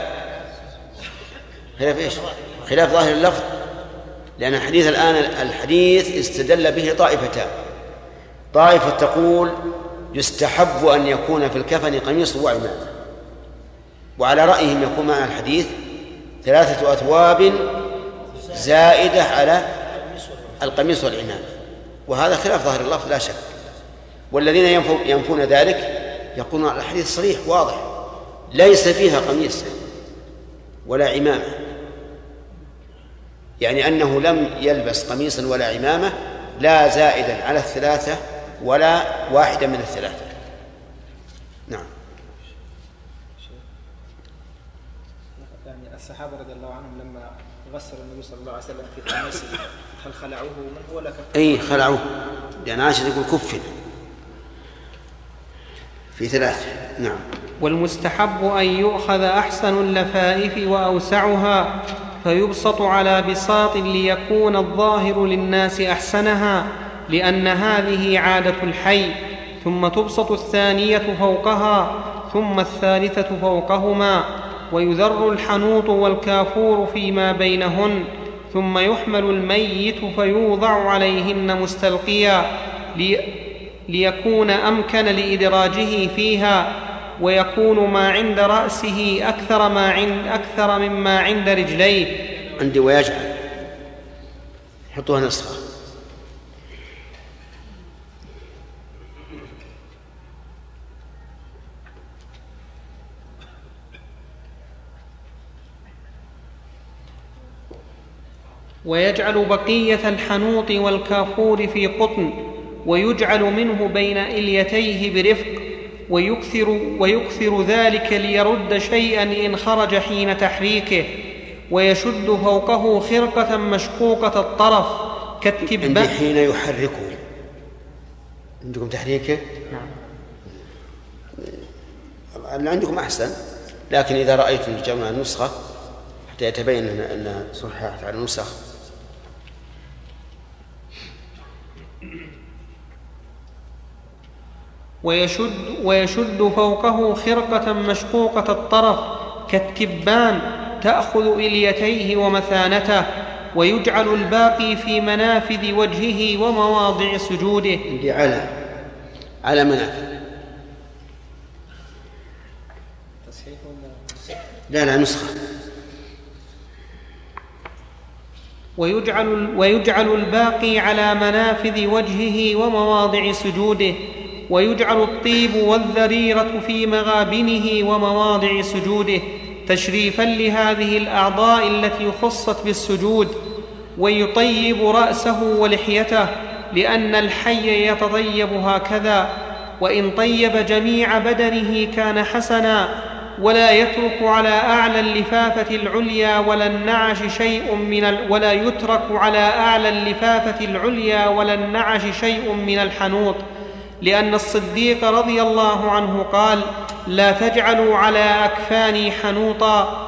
إيش؟ خلاف ظاهر اللفظ، لأن الحديث الآن استدل به طائفتان. طائفة تقول يستحب أن يكون في الكفن قميص وعمامة، وعلى رأيهم يكون مع الحديث 3 أثواب زائدة على القميص والعمامة، وهذا خلاف ظاهر اللفظ لا شك. والذين ينفون ذلك يقولون الحديث صريح واضح ليس فيها قميص ولا عمامة، يعني أنه لم يلبس قميصا ولا عمامة، لا زائدا على 3 ولا واحدا من 3. نعم. يعني الصحابة رضي الله عنهم لما غسل النبي صلى الله عليه وسلم في قميصه هل خلعوه منه ولا كفن؟ أي خلعوه، لأن عائشة يقول كفن في 3. نعم. والمستحب أن يؤخذ أحسن اللفائف وأوسعها فيبسط على بساط ليكون الظاهر للناس أحسنها، لأن هذه عادة الحي، ثم تبسط الثانية فوقها ثم الثالثة فوقهما، ويذر الحنوط والكافور فيما بينهن، ثم يحمل الميت فيوضع عليهن مستلقيا ليكون أمكن لإدراجه فيها، ويكون ما عند رأسه أكثر مما عند رجليه. عندي ويجعل حطوها نسخة. ويجعل بقية الحنوط والكافور في قطن، ويجعل منه بين إليتيه برفق، ويكثر ذلك ليرد شيئا إن خرج حين تحريكه، ويشد فوقه خرقة مشقوقة الطرف كالتبة. عندي حين يحركه، عندكم تحريكه؟ نعم. عندكم أحسن، لكن إذا رأيتم جمع النسخة حتى يتبين أنها صححت على النسخ. ويشد فوقه خرقة مشقوقة الطرف كالتبان تأخذ إليتيه ومثانته، ويجعل الباقي في منافذ وجهه ومواضع سجوده. على منافذ، لا نسخة. ويجعل الباقي على منافذ وجهه ومواضع سجوده، ويجعل الطيب والذريرة في مغابنه ومواضع سجوده تشريفا لهذه الأعضاء التي خصت بالسجود، ويطيب رأسه ولحيته، لأن الحي يتطيب هكذا، وإن طيب جميع بدنه كان حسنا، ولا يترك على أعلى اللفافة العليا ولا النعش شيء من الحنوط، لأن الصديق رضي الله عنه قال: لا تجعلوا على أكفاني حنوطا،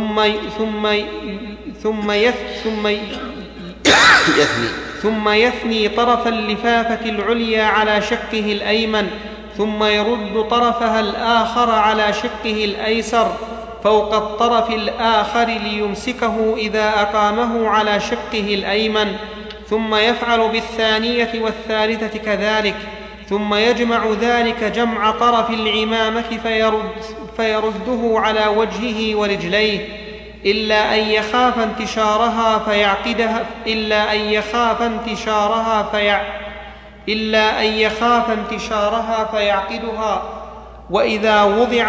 ثم يثني طرف اللفافة العليا على شقه الأيمن، ثم يرد طرفها الآخر على شقه الأيسر فوق الطرف الآخر ليمسكه إذا أقامه على شقه الأيمن، ثم يفعل بالثانية والثالثة كذلك، ثم يجمع ذلك جمع طرف العمامة فيرده على وجهه ورجليه، إلا أن يخاف انتشارها فيعقدها، وإذا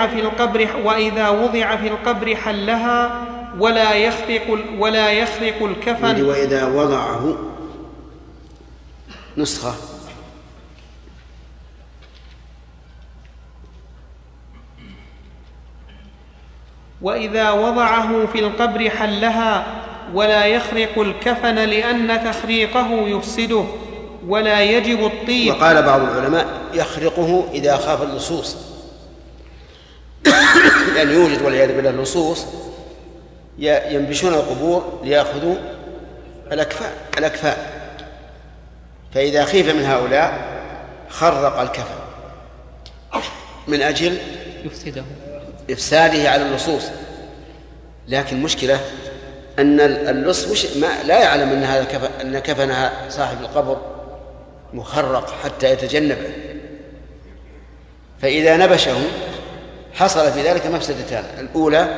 وضع في القبر حلها ولا يخرق الكفن. وإذا وضعه نسخة وإذا وضعه في القبر حلها ولا يخرق الكفن لأن تخريقه يفسده، ولا يجب الطيب. وقال بعض العلماء يخرقه إذا خاف اللصوص، لأن يوجد والعياذ بالله اللصوص ينبشون القبور ليأخذوا الأكفاء، فإذا خيف من هؤلاء خرق الكفن من أجل إفساده على اللصوص. لكن مشكلة أن اللص لا يعلم أن كفن صاحب القبر مخرق حتى يتجنبه، فإذا نبشه حصل في ذلك مفسدتان: الأولى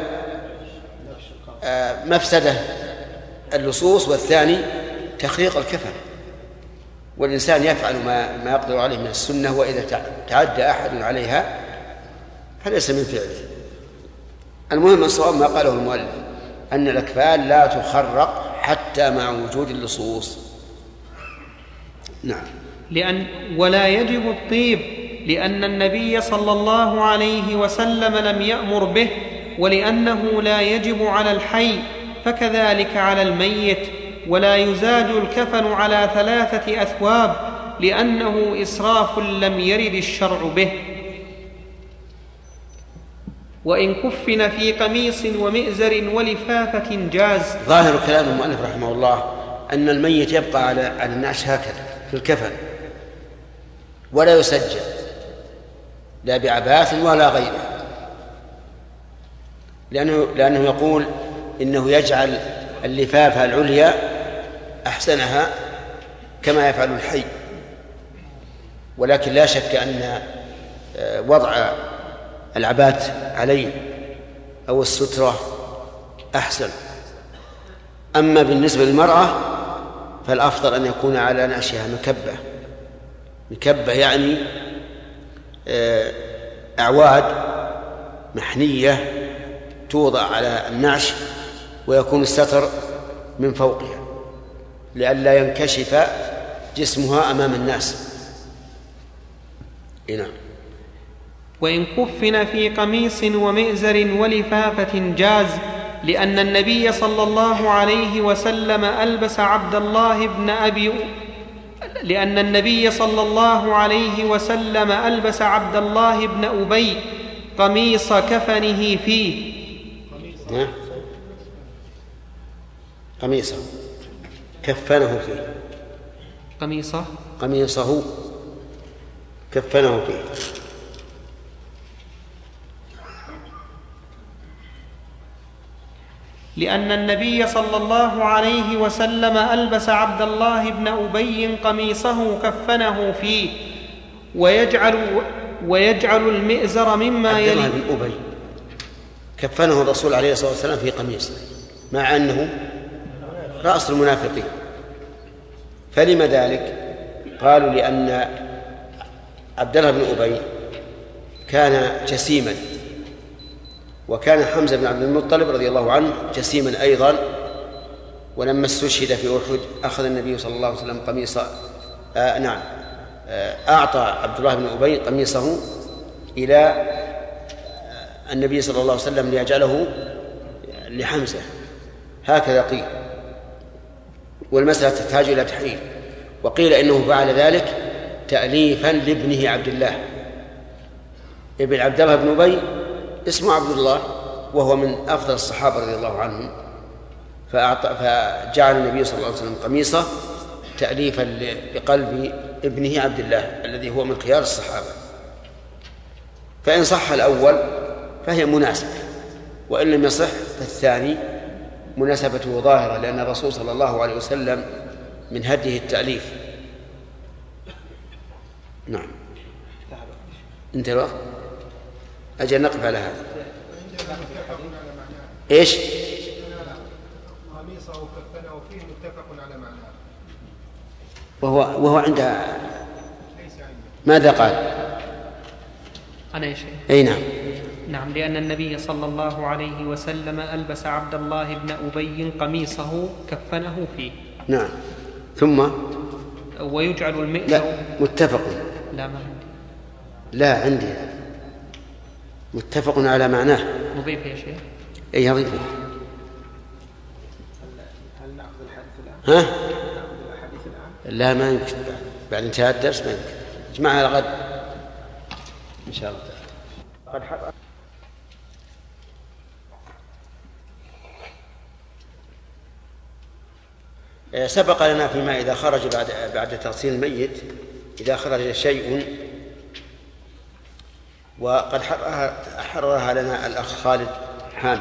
مفسدة اللصوص، والثاني تخريق الكفن. والإنسان يفعل ما يقدر عليه من السنة، وإذا تعدى أحد عليها فليس من فعله. المهم الصواب ما قاله المؤلف أن الأكفان لا تخرق حتى مع وجود اللصوص. نعم. ولا يجب الطيب لأن النبي صلى الله عليه وسلم لم يأمر به، ولأنه لا يجب على الحي، فكذلك على الميت. ولا يزاد الكفن على 3 أثواب لأنه إسراف لم يرد الشرع به. وإن كفن في قميص ومئزر ولفافة جاز. ظاهر كلام المؤلف رحمه الله أن الميت يبقى على النعش هكذا في الكفن، ولا يسجل لا بعباث ولا غيره، لأنه يقول إنه يجعل اللفافة العليا أحسنها كما يفعل الحي. ولكن لا شك أن وضع العبات عليه أو السترة أحسن. أما بالنسبة للمرأة فالأفضل أن يكون على نعشها مكبة يعني أعواد محنية توضع على النعش، ويكون الستر من فوقها لئلا ينكشف جسمها أمام الناس. نعم. وإن كفن في قميص ومئزر ولفافة جاز، لأن النبي صلى الله عليه وسلم ألبس عبد الله بن أبي قميص كفنه فيه. قميصه كفنه فيه. قميصه كفنه فيه. لأن النبي صلى الله عليه وسلم ألبس عبد الله بن أبي قميصه كفنه فيه، ويجعل المئزر مما يلي. عبد الله بن أبي كفنه الرسول عليه الصلاة والسلام في قميص، مع أنه رأس المنافقين. فلم ذلك؟ قالوا لأن عبد الله بن أبي كان جسيما، وكان حمزة بن عبد المطلب رضي الله عنه جسيما أيضا، ولما استشهد في أحد أخذ النبي صلى الله عليه وسلم أعطى عبد الله بن أبي قميصه إلى النبي صلى الله عليه وسلم ليجعله لحمزة، هكذا قيل. والمسألة تحتاج إلى تحرير. وقيل إنه فعل ذلك تأليفا لابنه عبد الله. ابن عبد الله بن أبي اسمه عبد الله، وهو من أفضل الصحابة رضي الله عنهم، فجعل النبي صلى الله عليه وسلم قميصه تأليفا لقلب ابنه عبد الله الذي هو من خيار الصحابة. فإن صح الأول فهي مناسبة، وإن لم يصح فالثاني مناسبته ظاهرة، لأن الرسول صلى الله عليه وسلم من هديه التأليف. نعم. انت الوقت أجل نقف على هذا. إيش؟ قميصه وكفنه فيه متفق على معناه. وهو عند ماذا قال؟ أنا يا شيخ. أي نعم. نعم، لأن النبي صلى الله عليه وسلم ألبس عبد الله بن أبي قميصه كفنه فيه. نعم. ثم ويجعل المئزر. لا متفق. لا ما عندي. لا عندي متفق على معناه. نضيف يا شيخ. أي أضيفه. هل نأخذ الحديث الآن؟ ها؟ نأخذ الحديث الآن؟ لا ما يمكن بعد انتهاء الدرس ما يمكن. اجمعها على غد إن شاء الله تعالى. سبق لنا فيما إذا خرج بعد تغسيل الميت، إذا خرج شيء، وقد حررها لنا الأخ خالد حامد،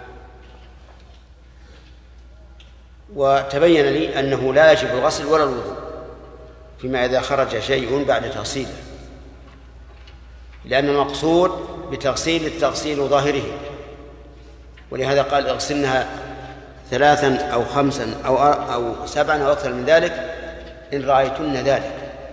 وتبين لي أنه لا يجب الغسل ولا الوضوء فيما إذا خرج شيء بعد تغسيله، لأن المقصود بتغسيل التغسيل ظاهره، ولهذا قال اغسلنها 3 أو 5 أو 7 أو أكثر من ذلك إن رأيتن ذلك.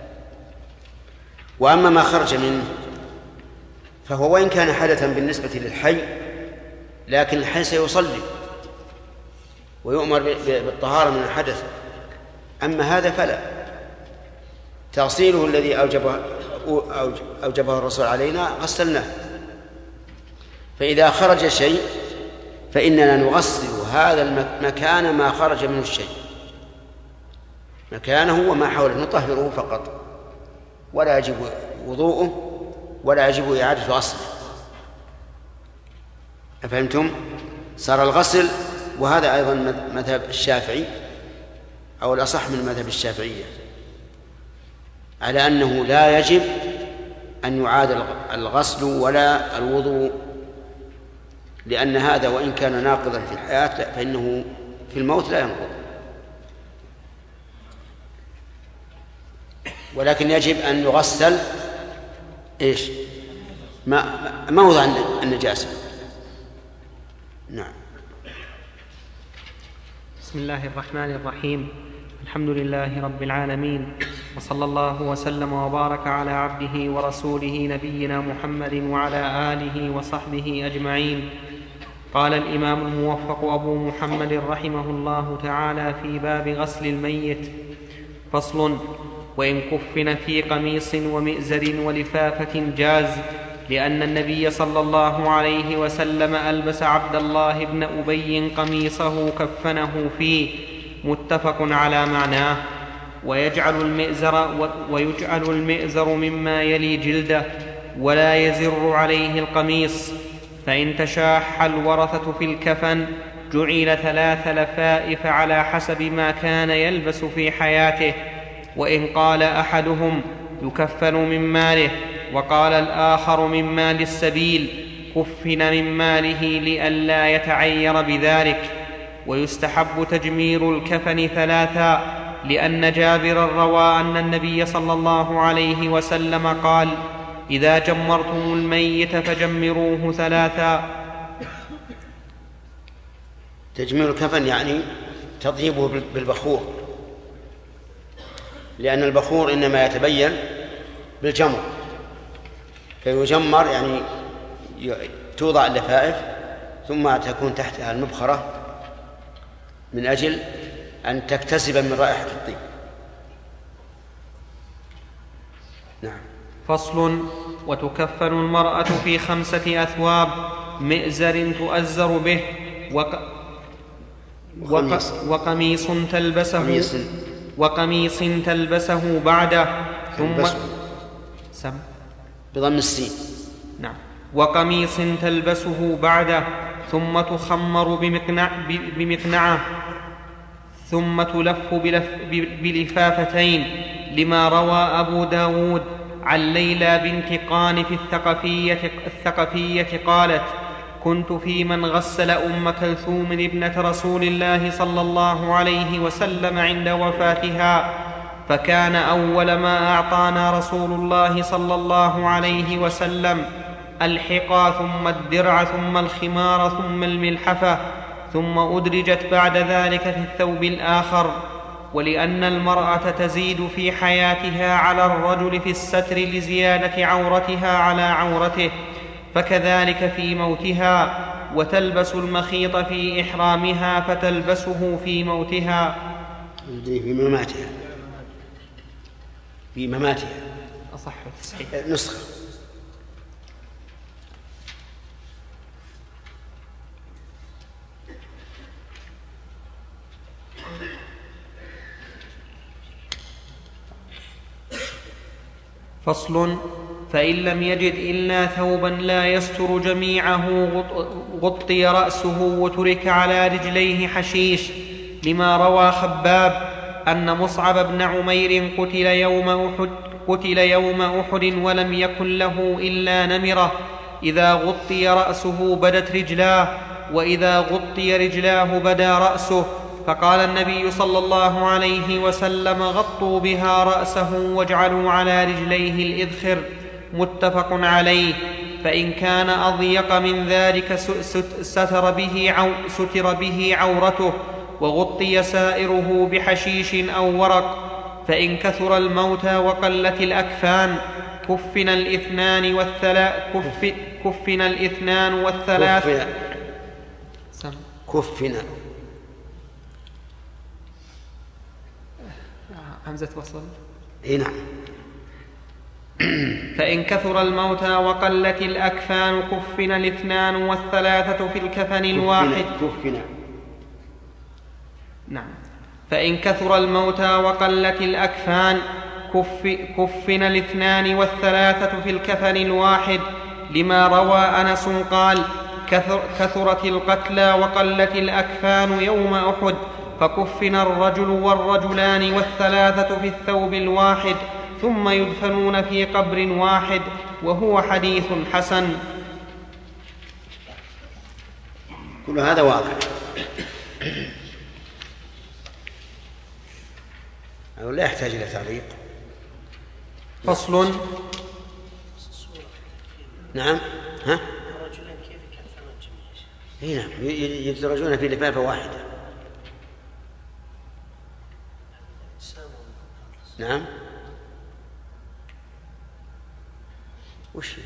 وأما ما خرج منه فهو وإن كان حدثا بالنسبة للحي، لكن الحي سيصلي ويؤمر بالطهارة من الحدث، أما هذا فلا. تغسيله الذي أوجبه الرسول علينا غسلناه، فإذا خرج شيء فإننا نغسل هذا المكان ما خرج منه الشيء، مكانه وما حوله، نطهره فقط، ولا يجب وضوءه ولا يجب إعادة غسله. أفهمتم؟ صار الغسل، وهذا أيضا مذهب الشافعي أو الأصح من مذهب الشافعية، على أنه لا يجب أن يعاد الغسل ولا الوضوء، لأن هذا وإن كان ناقضا في الحياة فإنه في الموت لا ينقض. ولكن يجب أن يغسل إيش؟ موضع النجاسة. نعم. بسم الله الرحمن الرحيم. الحمد لله رب العالمين، وصلى الله وسلم وبارك على عبده ورسوله نبينا محمد وعلى آله وصحبه أجمعين. قال الإمام الموفق أبو محمد رحمه الله تعالى في باب غسل الميت: فصل: وإن كفن في قميص ومئزر ولفافة جاز، لأن النبي صلى الله عليه وسلم ألبس عبد الله بن أبي قميصه كفنه فيه، متفق على معناه. ويجعل المئزر مما يلي جلده، ولا يزر عليه القميص، فإن تشاح الورثة في الكفن جعل 3 لفائف على حسب ما كان يلبس في حياته. وإن قال أحدهم يكفن من ماله وقال الآخر من مال السبيل، كفن من ماله لئلا يتعير بذلك. ويستحب تجمير الكفن 3، لأن جابرا روى أن النبي صلى الله عليه وسلم قال: إذا جمرتم الميت فجمروه 3. تجمير الكفن يعني تطيبه بالبخور، لأن البخور إنما يتبين بالجمر، فيجمر يعني توضع اللفائف ثم تكون تحتها المبخرة من أجل أن تكتسب من رائحة الطيب. نعم. فصل: وتكفن المرأة في 5 أثواب: مئزر تؤزر به، وقميص تلبسه بعده، ثم بضم السين. نعم. وقميص تلبسه بعده، ثم تخمر بمقنعة، ثم تلف بلفافتين، لما روى أبو داود عن ليلى بنت قانف الثقفية قالت: كنت في من غسل أم كلثوم ابنة رسول الله صلى الله عليه وسلم عند وفاتها، فكان أول ما أعطانا رسول الله صلى الله عليه وسلم الحقى ثم الدرع ثم الخمار ثم الملحفة، ثم أدرجت بعد ذلك في الثوب الآخر. ولأن المرأة تزيد في حياتها على الرجل في الستر لزيادة عورتها على عورته، فكذلك في موتها، وتلبس المخيط في إحرامها فتلبسه في موتها. في مماتها أصح تصحيح نسخة. فصل: فإن لم يجد إلا ثوبا لا يستر جميعه غطي رأسه وترك على رجليه حشيش، لما روى خباب أن مصعب بن عمير قتل يوم أحد ولم يكن له إلا نمرة، إذا غطي رأسه بدت رجلاه، وإذا غطي رجلاه بدا رأسه، فقال النبي صلى الله عليه وسلم: غطوا بها رأسه واجعلوا على رجليه الإذخر. متفق عليه. فإن كان أضيق من ذلك ستر به عورته، وغطي سائره بحشيش أو ورق. فإن كثر الموتى وقلت الأكفان كفن الاثنان والثلاث همزة وصل. نعم. فإن كثر الموتى وقلت الأكفان كفن الاثنان والثلاثة في الكفن الواحد. نعم. فإن كثر الموتى وقلت الأكفان كفن الاثنان والثلاثة في الكفن الواحد، لما روى أنس قال: كثرت القتلى وقلت الأكفان يوم أحد، فكفن الرجل والرجلان والثلاثة في الثوب الواحد، ثم يدفنون في قبر واحد، وهو حديث حسن. كل هذا واضح. لا يحتاج إلى تعليق. فصل. نعم. ها؟ نعم، يدرجون في لفافة واحدة. نعم. وش؟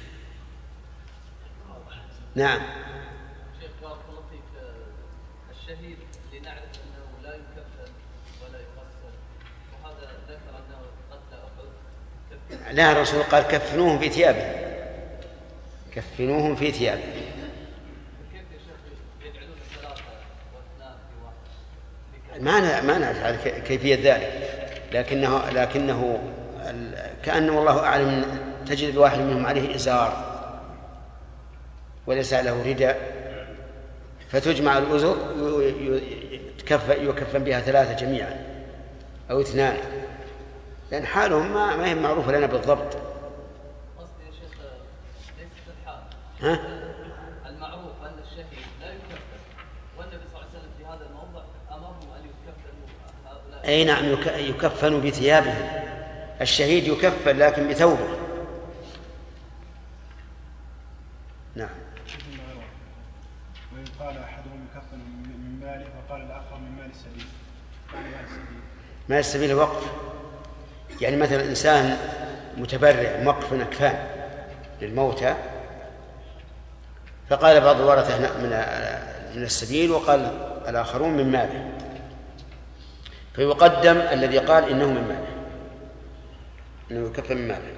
نعم. شيخ بارك الله فيك، الشهيد لنعرف أنه لا يكفن ولا يغسل، وهذا ذكر أنه قتل أحد. لا، الرسول قال: كفنوهم في ثيابه، كفنوهم في ثيابه. كيف يا شيخ يجعلون الثلاثة واثنان في واحد؟ ما نعرف كيفية ذلك، لكنه كأنه والله أعلم تجد الواحد منهم عليه إزار وليس له رداء، فتجمع الأزر يكفن بها ثلاثة جميعا أو اثنان، لأن حالهم ما هي معروفة لنا بالضبط. قصدي يا شيخ ليست الحال. ها؟ المعروف أن الشهيد لا يكفن، والنبي صلى الله عليه وسلم في هذا الموضع أمرهم أن يكفنوا هؤلاء. أي نعم، يكفن بثيابهم. الشهيد يكفن لكن بثوبه. نعم. وإن قال أحدهم يكفن من ماله وقال الآخر من مال السبيل. مال السبيل وقف، يعني مثلا إنسان متبرع موقف أكفان للموتى، فقال بعض الورثة من السبيل، وقال الآخرون من ماله، فيقدم الذي قال إنه من ماله، إنه يكفن من ماله.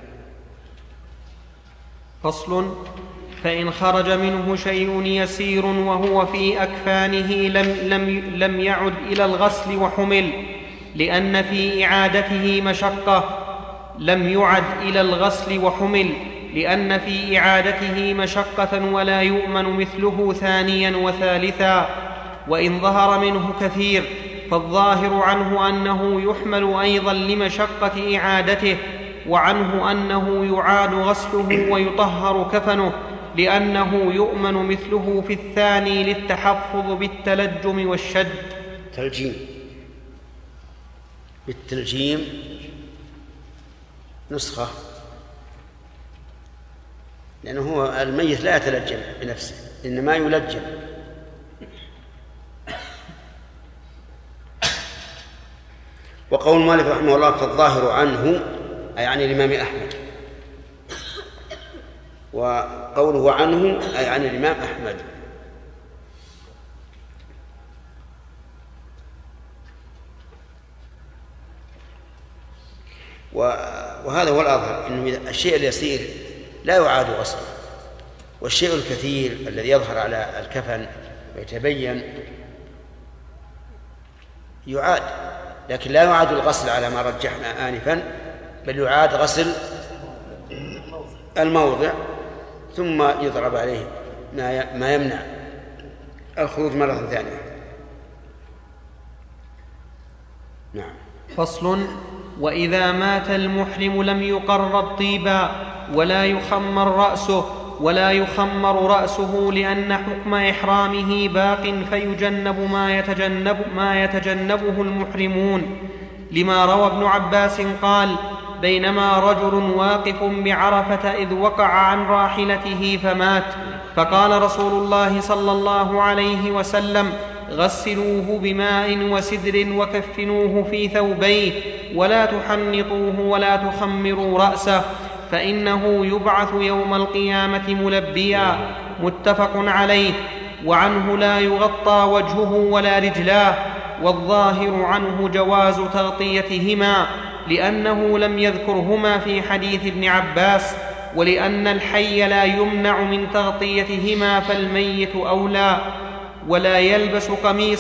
فصل. فإن خرج منه شيء يسير وهو في أكفانه لم يعد إلى الغسل وحمل، لأن في إعادته مشقة. لم يعد إلى الغسل وحمل لأن في إعادته مشقة، ولا يؤمن مثله ثانيا وثالثا. وإن ظهر منه كثير فالظاهر عنه أنه يحمل أيضا لمشقة إعادته، وعنه أنه يعاد غسله ويطهر كفنه، لأنه يؤمن مثله في الثاني للتحفظ بالتلجم والشد. تلجيم بالتلجيم نسخة، لأنه هو الميت لا يتلجم بنفسه إنما يلجم. وقول مالك رحمه الله فالظاهر عنه أي عن الإمام أحمد، وقوله عنه أي عن الإمام أحمد. وهذا هو الأظهر، أنه الشيء اليسير لا يعاد غسله، والشيء الكثير الذي يظهر على الكفن ويتبين يعاد، لكن لا يعاد الغسل على ما رجحنا آنفا، بل يعاد غسل الموضع ثم يضرب عليه ما يمنع الخروج مرة ثانية. نعم. فصل. وإذا مات المحرم لم يقرب طيبا ولا يخمر رأسه لأن حكم إحرامه باق فيجنب ما يتجنبه المحرمون، لما روى ابن عباس قال بينما رجل واقف بعرفة إذ وقع عن راحلته فمات، فقال رسول الله صلى الله عليه وسلم غسلوه بماء وسدر وكفنوه في ثوبيه ولا تحنطوه ولا تخمروا رأسه فإنه يبعث يوم القيامة ملبيا. متفق عليه. وعنه لا يغطى وجهه ولا رجلاه، والظاهر عنه جواز تغطيتهما لأنه لم يذكرهما في حديث ابن عباس، ولأن الحي لا يمنع من تغطيتهما فالميت أولى. ولا يلبس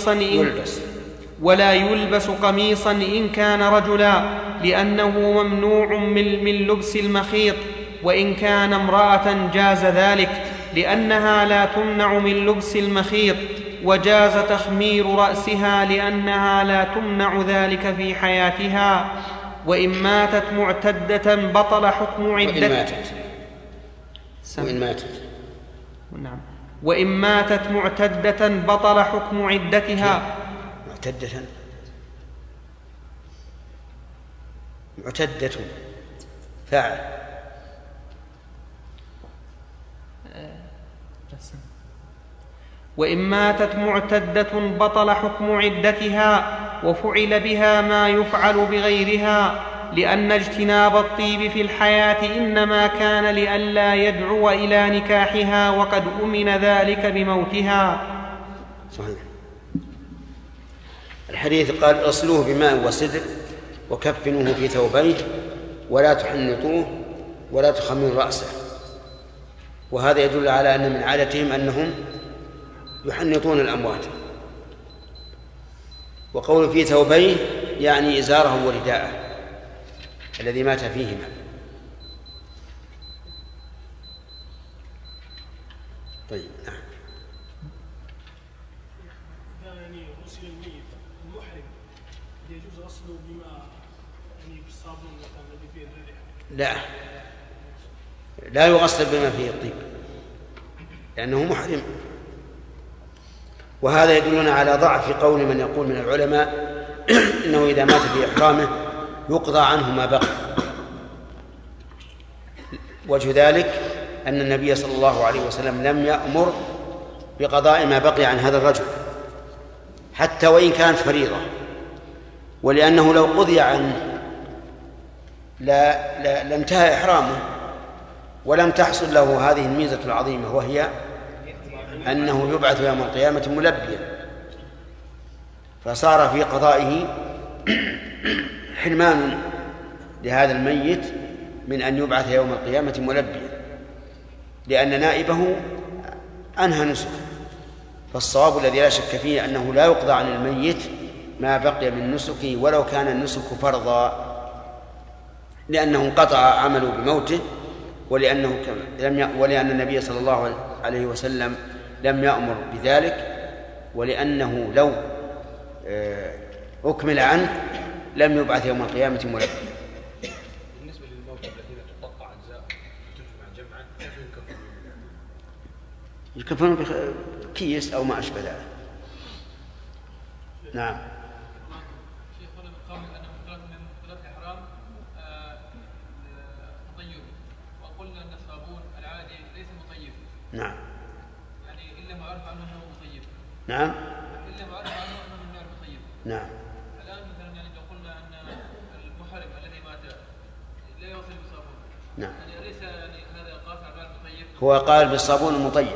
قميصا إن كان رجلا لأنه ممنوع من لبس المخيط، وإن كان امرأة جاز ذلك لأنها لا تمنع من لبس المخيط، وجاز تخمير رأسها لأنها لا تمنع ذلك في حياتها. وإن ماتت معتدة بطل حكم عدتها. وإن ماتت معتدة بطل حكم عدتها. معتدة فاعل. وإن ماتت معتدة بطل حكم عدتها، وفعل بها ما يفعل بغيرها، لأن اجتناب الطيب في الحياة إنما كان لئلا يدعو إلى نكاحها، وقد أمن ذلك بموتها. صحيح. الحديث قال اغسلوه بماء وسدر وكفنوه في ثوبيه ولا تحنطوه ولا تخمروا رأسه، وهذا يدل على أن من عادتهم أنهم يحنطون الأموات. وقول في ثوبيه يعني إزاره ورداءه الذي مات فيهما. طيب. نعم. يعني غسل الميت المحرم يجوز غسله بما يعني بالصابون الذي فيه الريح؟ لا يغسل بما فيه الطيب لأنه محرم. وهذا يدلنا على ضعف قول من يقول من العلماء إنه إذا مات في إحرامه يقضى عنه ما بقي. وجه ذلك أن النبي صلى الله عليه وسلم لم يأمر بقضاء ما بقي عن هذا الرجل حتى وإن كانت فريضة، ولأنه لو قضي عنه لانتهى إحرامه ولم تحصل له هذه الميزة العظيمة، وهي أنه يبعث يوم القيامة ملبيا، فصار في قضائه حرمان لهذا الميت من أن يبعث يوم القيامة ملبيا، لأن نائبه أنهى نسكه. فالصواب الذي لا شك فيه أنه لا يقضى عن الميت ما بقي من نسكه ولو كان النسك فرضا، لأنه انقطع عمله بموته، ولأن النبي صلى الله عليه وسلم لم يأمر بذلك، ولأنه لو أكمل عنه لم يبعث يوم القيامة ملبيا. بالنسبة للموتى الذين تقطع أجزاء وتجمع جمعا كيف يكفر؟ يكفنون بكيس أو ما أشبه ذلك. نعم. شيخ هنا من قول أن مقتضى الإحرام مطيب، وقلنا أن الصابون العادي ليس مطيب. نعم. يعني إلا ما عرف عنه أنه مطيب. نعم. إلا ما عرف عنه أنه من نوع مطيب. نعم. الآن مثلا يعني لو قلنا أن المحرم الذي مات لا يغسل بالصابون. نعم. يعني أليس يعني هذا قاطع على المطيب؟ هو قال بالصابون المطيب.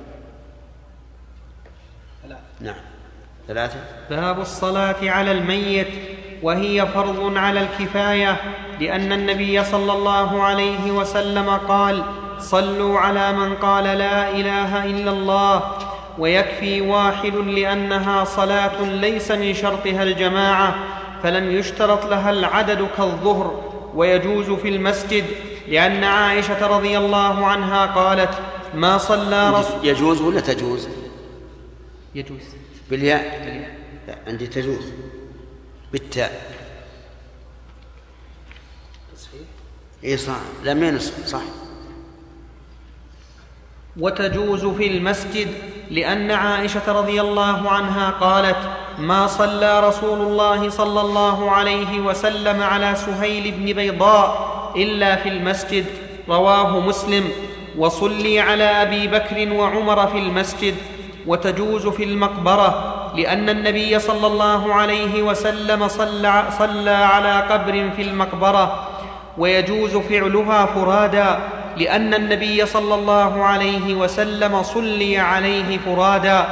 نعم. 3. باب الصلاة على الميت، وهي فرض على الكفاية، لأن النبي صلى الله عليه وسلم قال: صلوا على من قال لا إله إلا الله، ويكفي واحد لأنها صلاة ليس من شرطها الجماعة، فلم يشترط لها العدد كالظهر. ويجوز في المسجد، لأن عائشة رضي الله عنها قالت: ما صلى رسول. يجوز ولا تجوز؟ يجوز بالياء. لا، عندي تجوز بالتاء. تصحيح. اي صح، لم ينصح صح. وتجوز في المسجد، لأن عائشة رضي الله عنها قالت: ما صلى رسول الله صلى الله عليه وسلم على سهيل بن بيضاء إلا في المسجد. رواه مسلم. وصلي على أبي بكر وعمر في المسجد. وتجوز في المقبرة، لأن النبي صلى الله عليه وسلم صلى على قبر في المقبرة. ويجوز فعلها فرادا، لأن النبي صلى الله عليه وسلم صلي عليه فرادا.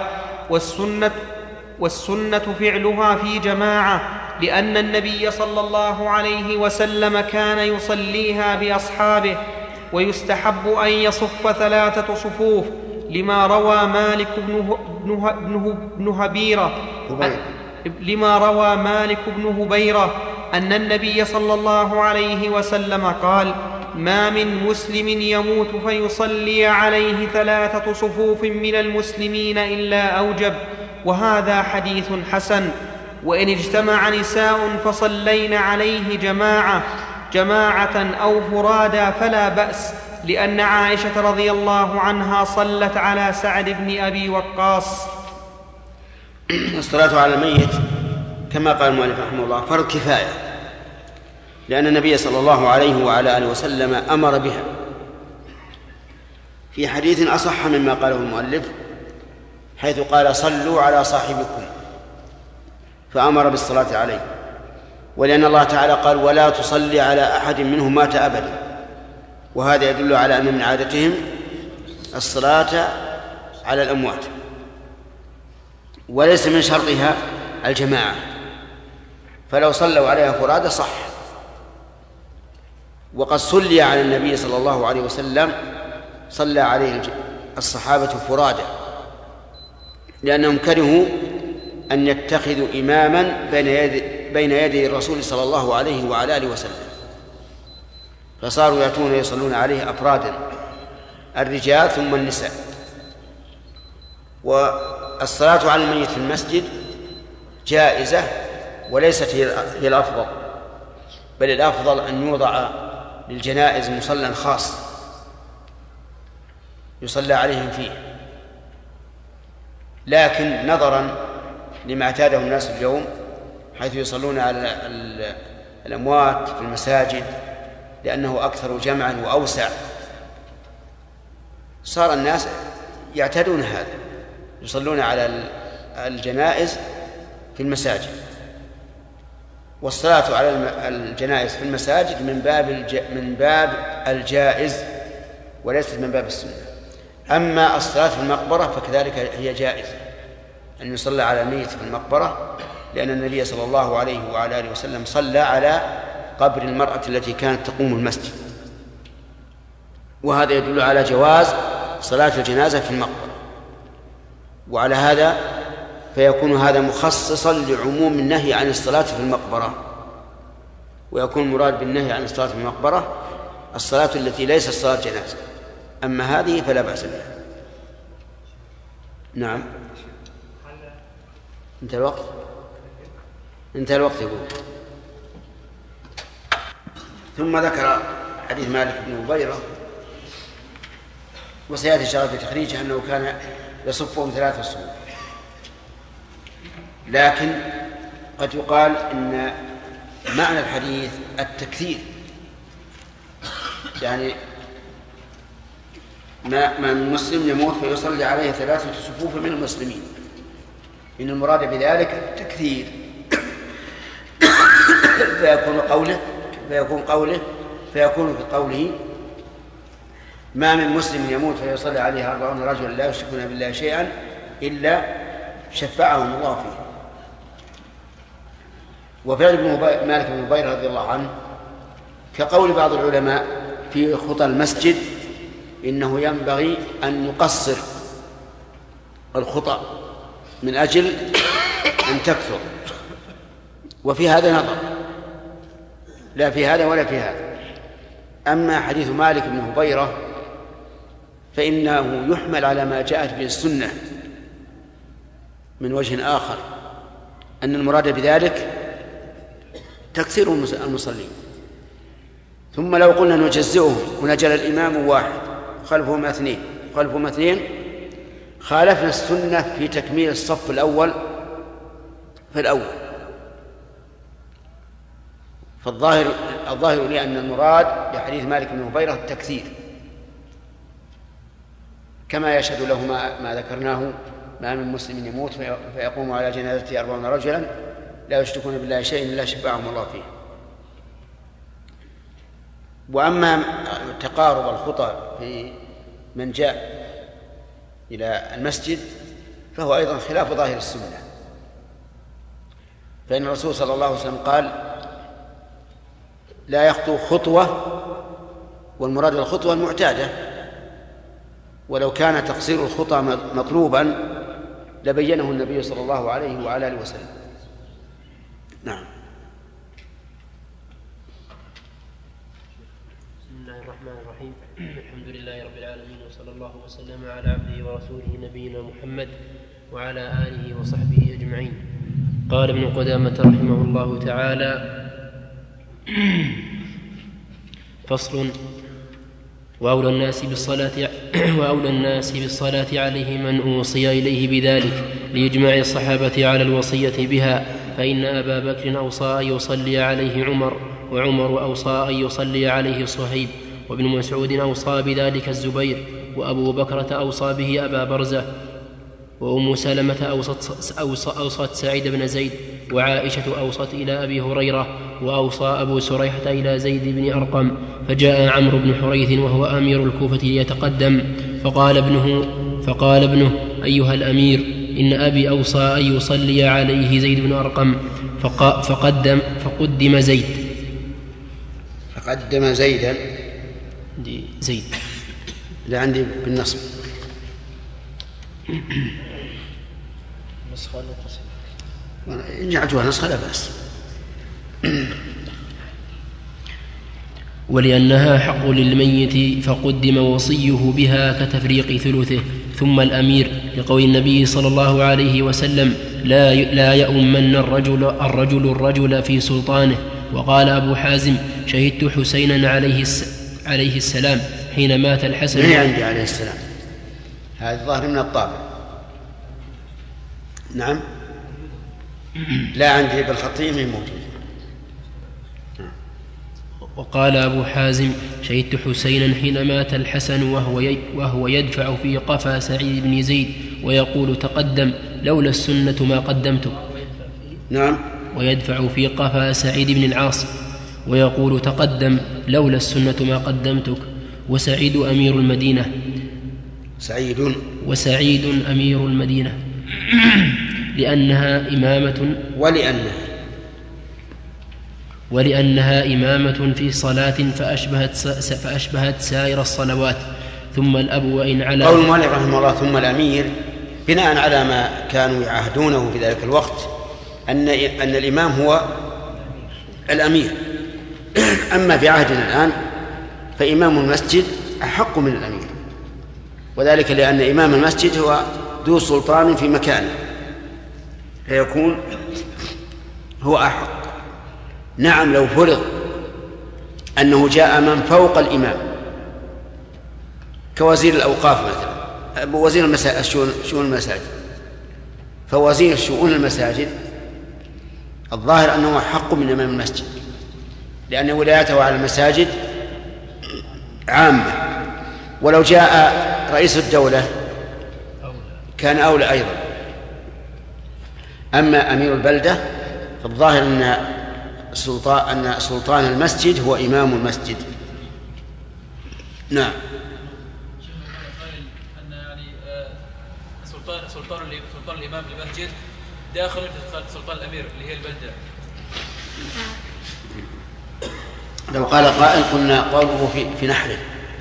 والسنة فعلها في جماعة، لأن النبي صلى الله عليه وسلم كان يصليها بأصحابه. ويستحب أن يصف 3 صفوف، لما روى مالك بن هبيرة أن النبي صلى الله عليه وسلم قال: ما من مسلم يموت فيصلي عليه 3 صفوف من المسلمين إلا أوجب. وهذا حديث حسن. وإن اجتمع نساء فصلين عليه جماعة أو فرادا فلا بأس، لأن عائشة رضي الله عنها صلت على سعد بن أبي وقاص. الصلاة على الميت كما قال المؤلف رحمه الله فرض كفاية، لأن النبي صلى الله عليه وعلى آله وسلم أمر بها في حديث أصح مما قاله المؤلف، حيث قال: صلوا على صاحبكم، فأمر بالصلاة عليه. ولأن الله تعالى قال: ولا تصلي على أحد منهم مات أبدا، وهذا يدل على أن من عادتهم الصلاة على الأموات، وليس من شرطها الجماعة، فلو صلوا عليها فرادى صح. وقد صلي على النبي صلى الله عليه وسلم، صلى عليه الصحابة فرادى، لأنهم كرهوا أن يتخذوا إماما بين يدي الرسول صلى الله عليه وعلى آله وسلم، فصاروا يأتون يصلون عليه أفرادا، الرجال ثم النساء. والصلاة على الميت في المسجد جائزة، وليست هي الأفضل، بل الأفضل أن يوضع للجنائز مصلى خاص يصلى عليهم فيه. لكن نظرا لما اعتاده الناس اليوم، حيث يصلون على الأموات في المساجد لأنه أكثر جمعا وأوسع، صار الناس يعتادون هذا، يصلون على الجنائز في المساجد. والصلاة على الجنائز في المساجد من باب الجائز، وليست من باب السنة. أما الصلاة في المقبرة فكذلك هي جائزة، أن يصلى على الميت في المقبرة، لأن النبي صلى الله عليه وعلى آله وسلم صلى على قبر المرأة التي كانت تقوم المسجد، وهذا يدل على جواز صلاة الجنازة في المقبرة. وعلى هذا فيكون هذا مخصصا لعموم النهي عن الصلاة في المقبرة، ويكون المراد بالنهي عن الصلاة في المقبرة الصلاة التي ليست صلاة جنازة، أما هذه فلا بأس بها. نعم. انتهى الوقت يقول. ثم ذكر حديث مالك بن هبيرة وسيأتي الشرع في تخريجه أنه كان يصفهم 3 صفوف. لكن قد يقال إن معنى الحديث التكثير، يعني ما من مسلم يموت فيصلي عليه 3 صفوف من المسلمين، إن المراد بذلك التكثير. فيكون في قوله ما من مسلم يموت فيصلي عليه 40 رجلا لا يشركون بالله شيئا إلا شفعهم الله فيه. وفعل مالك بن هبيرة رضي الله عنه كقول بعض العلماء في خطى المسجد إنه ينبغي أن يقصر الخطى من أجل أن تكثر، وفي هذا نظر، لا في هذا ولا في هذا. أما حديث مالك بن هبيرة فإنه يحمل على ما جاءت به السنة من وجه آخر، أن المراد بذلك تكثير المصلين. ثم لو قلنا نجزئهم ونجل الإمام واحد خلفهما 2 خالفنا السنة في تكميل الصف الأول فالظاهر لي أن المراد بحديث مالك بن هبيرة التكثير، كما يشهد له ما ذكرناه: ما من مسلم يموت فيقوم على جنازته 40 رجلا لا يشركون بالله شيئا إلا شفعهم الله فيه. وأما تقارب الخطى في من جاء إلى المسجد فهو أيضا خلاف ظاهر السنة، فإن الرسول صلى الله عليه وسلم قال: لا يخطو خطوة، والمراد الخطوة المعتادة، ولو كان تقصير الخطى مطلوبا لبينه النبي صلى الله عليه وعلى آله وسلم. نعم. بسم الله الرحمن الرحيم. الحمد لله رب العالمين، وصلى الله وسلم على عبده ورسوله نبينا محمد وعلى آله وصحبه أجمعين. قال ابن قدامة رحمه الله تعالى: فصل: وأولى الناس بالصلاة عليه من أوصي إليه بذلك لإجماع الصحابة على الوصية بها، فإن أبا بكر أوصى أن يصلي عليه عمر، وعمر أوصى أن يصلي عليه صهيب، وابن مسعود أوصى بذلك الزبير، وأبو بكرة أوصى به أبا برزة، وأم سلمة أوصت سعيد بن زيد، وعائشة أوصت إلى أبي هريرة، وأوصى أبو سريحة إلى زيد بن أرقم. فجاء عمرو بن حريث وهو أمير الكوفة ليتقدم، فقال ابنه: أيها الأمير، إن أبي أوصى أن يصلي عليه زيد بن أرقم. فقدم زيد. فقدم زيدا. زيد لا عندي بالنصب. إن جعلتها نسخة لا بأس. ولأنها حق للميت فقدم وصيه بها كتفريق ثلثه. ثم الأمير، لقول النبي صلى الله عليه وسلم: لا يؤمن الرجل في سلطانه. وقال أبو حازم: شهدت حسينا عليه السلام حين مات الحسن. ما عندي عليه السلام، هذا الظاهر من الطابع. نعم، لا عندي بالخطيب موجود. وقال أبو حازم: شهدت حسينا حين مات الحسن وهو يدفع في قفا سعيد بن زيد ويقول: تقدم، لولا السنة ما قدمتك. نعم. ويدفع في قفا سعيد بن العاص ويقول: تقدم، لولا السنة ما قدمتك. وسعيد أمير المدينة. وسعيد أمير المدينة لأنها إمامة. ولأنها إمامة في صلاة فأشبهت سائر الصلوات. ثم الأب وإن على قول المؤلف رحمه الله ثم الأمير بناء على ما كانوا يعهدونه في ذلك الوقت أن الإمام هو الأمير. أما في عهدنا الآن فإمام المسجد أحق من الأمير، وذلك لأن إمام المسجد هو ذو سلطان في مكانه فيكون هو أحق. نعم، لو فرض أنه جاء من فوق الإمام كوزير الأوقاف مثلا، وزير شؤون المساجد، فوزير شؤون المساجد الظاهر أنه حق من إمام المسجد، لأن ولايته على المساجد عامة، ولو جاء رئيس الدولة كان أولى أيضا. أما أمير البلدة فالظاهر أن سلطان المسجد هو إمام المسجد. نعم. أن يعني سلطان الإمام المسجد داخل في سلطان الأمير اللي هي البلدة. لو قال قائل قلنا قوله في نحره.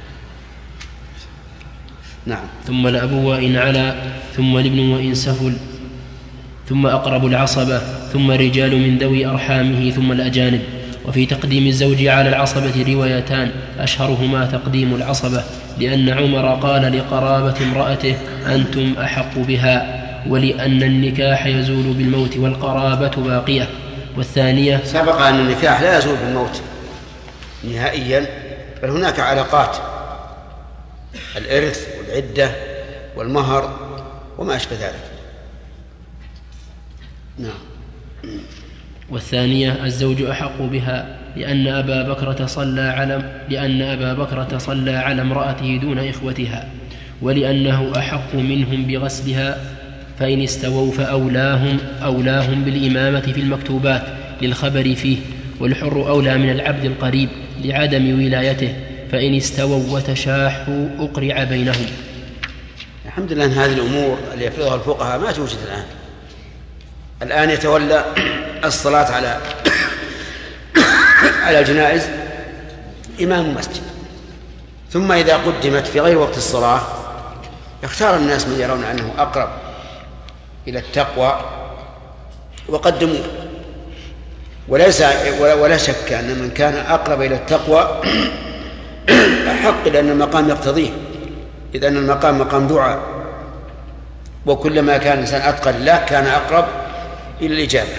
نعم. ثم الأب وإن علا، ثم الابن وإن سهل، ثم أقرب العصبة، ثم الرجال من ذوي أرحامه، ثم الأجانب. وفي تقديم الزوج على العصبة روايتان، أشهرهما تقديم العصبة، لأن عمر قال لقرابة امرأته أنتم أحق بها، ولأن النكاح يزول بالموت والقرابة باقية. والثانية سبق أن النكاح لا يزول بالموت نهائيا، بل هناك علاقات، الإرث والعدة والمهر وما أشبه ذلك. نعم. والثانية الزوج أحق بها لأن أبا بكرة صلى على امرأته دون إخوتها، ولأنه أحق منهم بغسلها، فإن استووا فأولاهم بالإمامة في المكتوبات للخبر فيه، والحر أولى من العبد القريب لعدم ولايته، فإن استووا وتشاحوا أقرع بينهم. الحمد لله أن هذه الأمور اللي يفرضها الفقهاء ما توجد الآن يتولى الصلاة على الجنائز إمام المسجد، ثم إذا قدمت في غير وقت الصلاة يختار الناس من يرون أنه أقرب إلى التقوى وقدموه، ولا شك أن من كان أقرب إلى التقوى أحق، لأن المقام يقتضيه، إذ أن المقام مقام دعاء، وكلما كان الإنسان أتقى لله كان أقرب إلى الإجابة.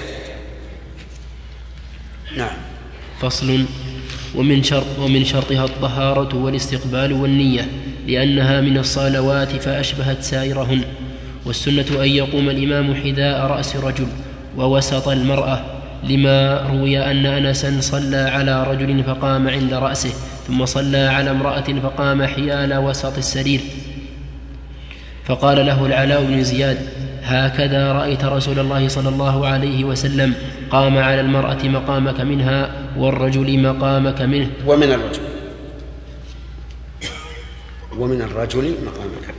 نعم. فصل. ومن شرطها الطهارة والاستقبال والنية، لأنها من الصلوات فأشبهت سائرهن. والسنة أن يقوم الإمام حذاء رأس رجل ووسط المرأة، لما روي أن أنسا صلى على رجل فقام عند رأسه، ثم صلى على امرأة فقام حيال وسط السرير، فقال له العلاء بن زياد: هكذا رأيت رسول الله صلى الله عليه وسلم، قام على المرأة مقامك منها والرجل مقامك منه. ومن الرجل مقامك.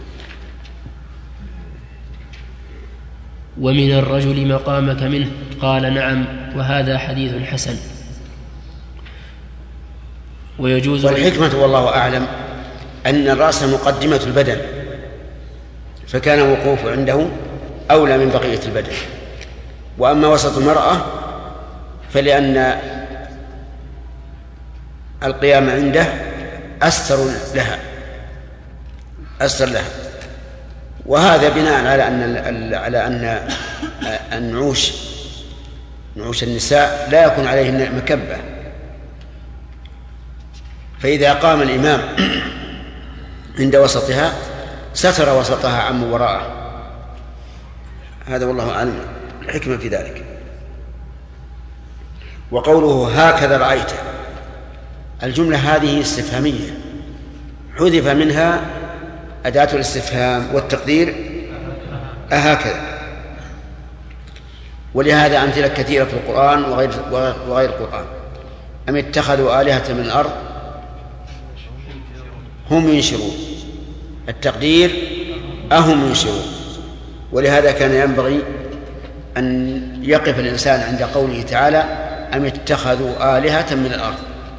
ومن الرجل مقامك منه. قال: نعم، وهذا حديث حسن. ويجوز. والحكمة والله أعلم أن الرأس مقدمة البدن، فكان وقوف عنده أولى من بقية البدن. وأما وسط المرأة فلأن القيام عنده أستر لها، وهذا بناء على أن نعوش النساء لا يكون عليهن مكبة، فإذا قام الإمام عند وسطها ستر وسطها عن وراءه. هذا والله أعلم الحكمة في ذلك. وقوله هكذا رأيت، الجملة هذه استفهامية، حذف منها أداة الاستفهام والتقدير أهكذا. ولهذا أمثلة كثيرة في القرآن وغير القرآن. أم اتخذوا آلهة من الأرض هم ينشرون، التقدير أهم ينشرون. ولهذا كان ينبغي أن يقف الإنسان عند قوله تعالى أم اتخذوا آلهة من الأرض،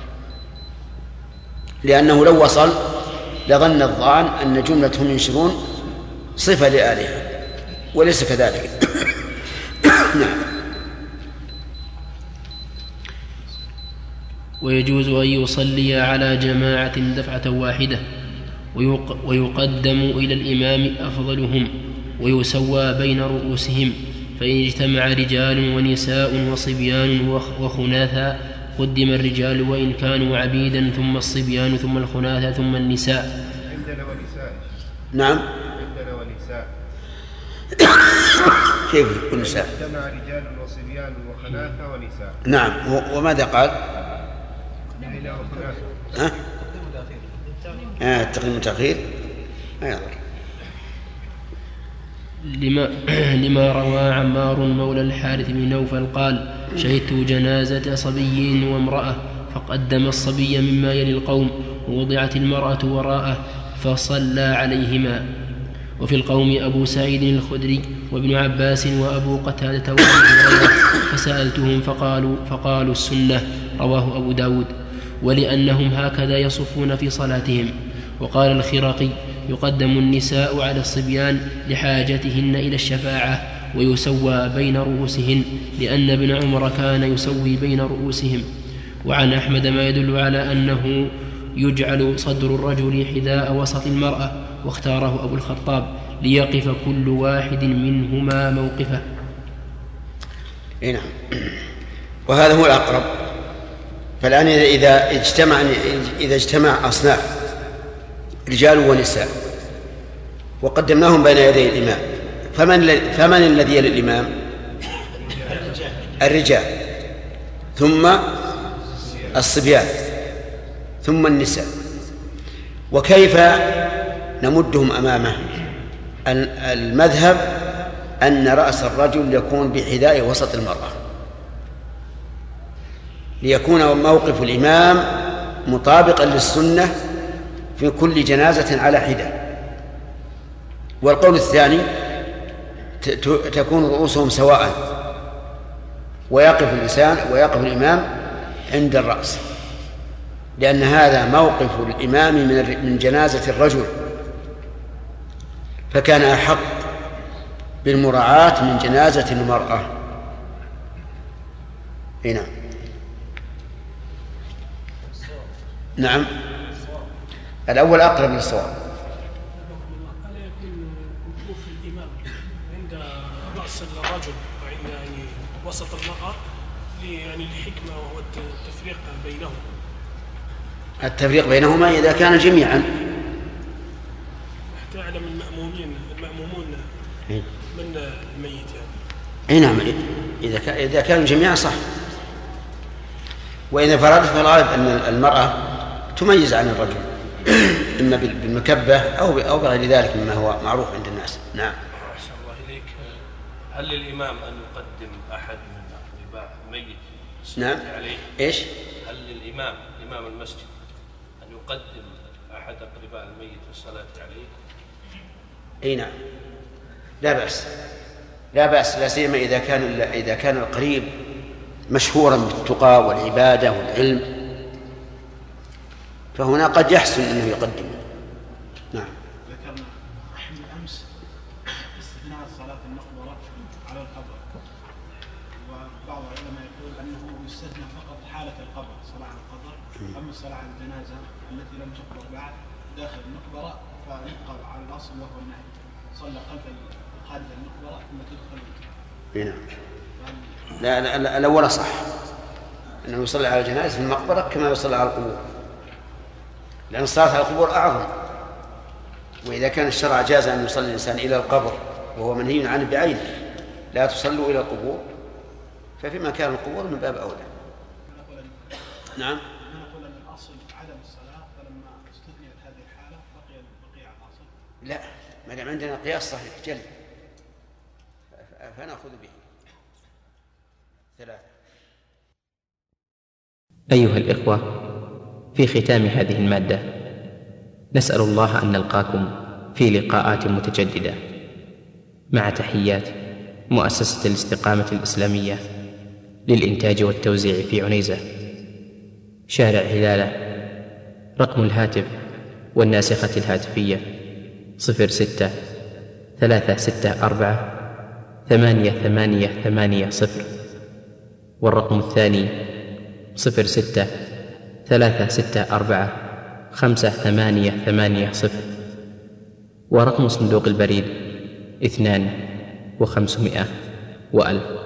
لأنه لو وصل لظن الظان أن جملة هم ينشرون صفة لآلهة، وليس كذلك. نعم. ويجوز أن يصلي على جماعة دفعة واحدة، ويقدم إلى الإمام أفضلهم ويسوى بين رؤوسهم، فإن اجتمع رجال ونساء وصبيان وخناثا قدم الرجال وإن كانوا عبيدا، ثم الصبيان، ثم الخناثا، ثم النساء. نعم. عندنا ونساء. كيف يكون نساء؟ اجتمع رجال وصبيان وخناثة ونساء. نعم. وماذا قال؟ التقديم والتأخير ما يضر. لما روى عمار مولى الحارث بن نوفل قال: شهدت جنازة صبي وامرأة فقدم الصبي مما يلي القوم ووضعت المرأة وراءه فصلى عليهما. وفي القوم أبو سعيد الخدري وابن عباس وأبو قتادة وأبو هريرة فسألتهم فقالوا السنة. رواه أبو داود. ولأنهم هكذا يصفون في صلاتهم. وقال الخرقي: يقدم النساء على الصبيان لحاجتهن إلى الشفاعة ويسوى بين رؤوسهن، لأن ابن عمر كان يسوي بين رؤوسهم. وعن أحمد ما يدل على أنه يجعل صدر الرجل حذاء وسط المرأة، واختاره أبو الخطاب ليقف كل واحد منهما موقفه. نعم. وهذا هو الأقرب. فالآن إذا اجتمع أصناف رجال ونساء وقدمناهم بين يدي الإمام، فمن الذي يلي الإمام؟ الرجال، ثم الصبيان، ثم النساء. وكيف نمدهم أمامه؟ المذهب أن رأس الرجل يكون بحذاء وسط المرأة ليكون موقف الإمام مطابقا للسنة في كل جنازة على حدة. والقول الثاني تكون رؤوسهم سواء ويقف الإمام عند الرأس، لأن هذا موقف الإمام من جنازة الرجل، فكان أحق بالمراعاة من جنازة المرأة. هنا نعم. الأول أقرب للصواب. ألا يكون وقوف الإمام عند رأس الرجل وعند وسط المرأة الحكمة وهو التفريق بينهما؟ التفريق بينهما إذا كان جميعا، حتى يعلم المأمومون من الميت نعم. إذا كانوا جميعا صح. وإذا فرضت فالغالب أن المرأة تميز عن الرجل إما بالمكبة أو بغير ذلك مما هو معروف عند الناس. نعم. أحسن الله إليك. هل للإمام أن يقدم أحد من أقرباء الميت نعم عليه؟ إيش؟ هل للإمام إمام المسجد أن يقدم أحد أقرباء الميت في الصلاة عليه؟ أي نعم، لا بأس، لا سيما إذا كان القريب مشهورا بالتقى والعبادة والعلم، فهنا قد يحسن أنه يقدم. نعم. ذكرنا بالأمس استثناء صلاة المقبرة على القبر، وبعض العلماء يقول أنه يستثنى فقط حالة القبر، صلاة على القبر. أما الصلاة على الجنازة التي لم تقبر بعد داخل المقبرة فيبقى على الأصل وهو النهي، صلى خلف خارج المقبرة ثم تدخل. نعم. لا الأول صح، أنه يصلي على الجنازة في المقبرة كما يصلي على القبور، لأن الصلاة على القبور أعظم. وإذا كان الشرع جاز أن يصلي الإنسان إلى القبر وهو منهي عنه بعينه، لا تصلوا إلى القبور، ففي مكان القبور من باب أولى. نعم. نقول أن الأصل عدم الصلاة، فلما استثنيت هذه الحالة بقي على الأصل. لا، ما دام عندنا قياس صحيح جل فنأخذ به. 3. أيها الإخوة، في ختام هذه المادة نسأل الله أن نلقاكم في لقاءات متجددة، مع تحيات مؤسسة الاستقامة الإسلامية للإنتاج والتوزيع في عنيزة، شارع هلالة. رقم الهاتف والناسخة الهاتفية 06-364-8880، والرقم الثاني 06-364-5880، ورقم صندوق البريد 2500 و1000.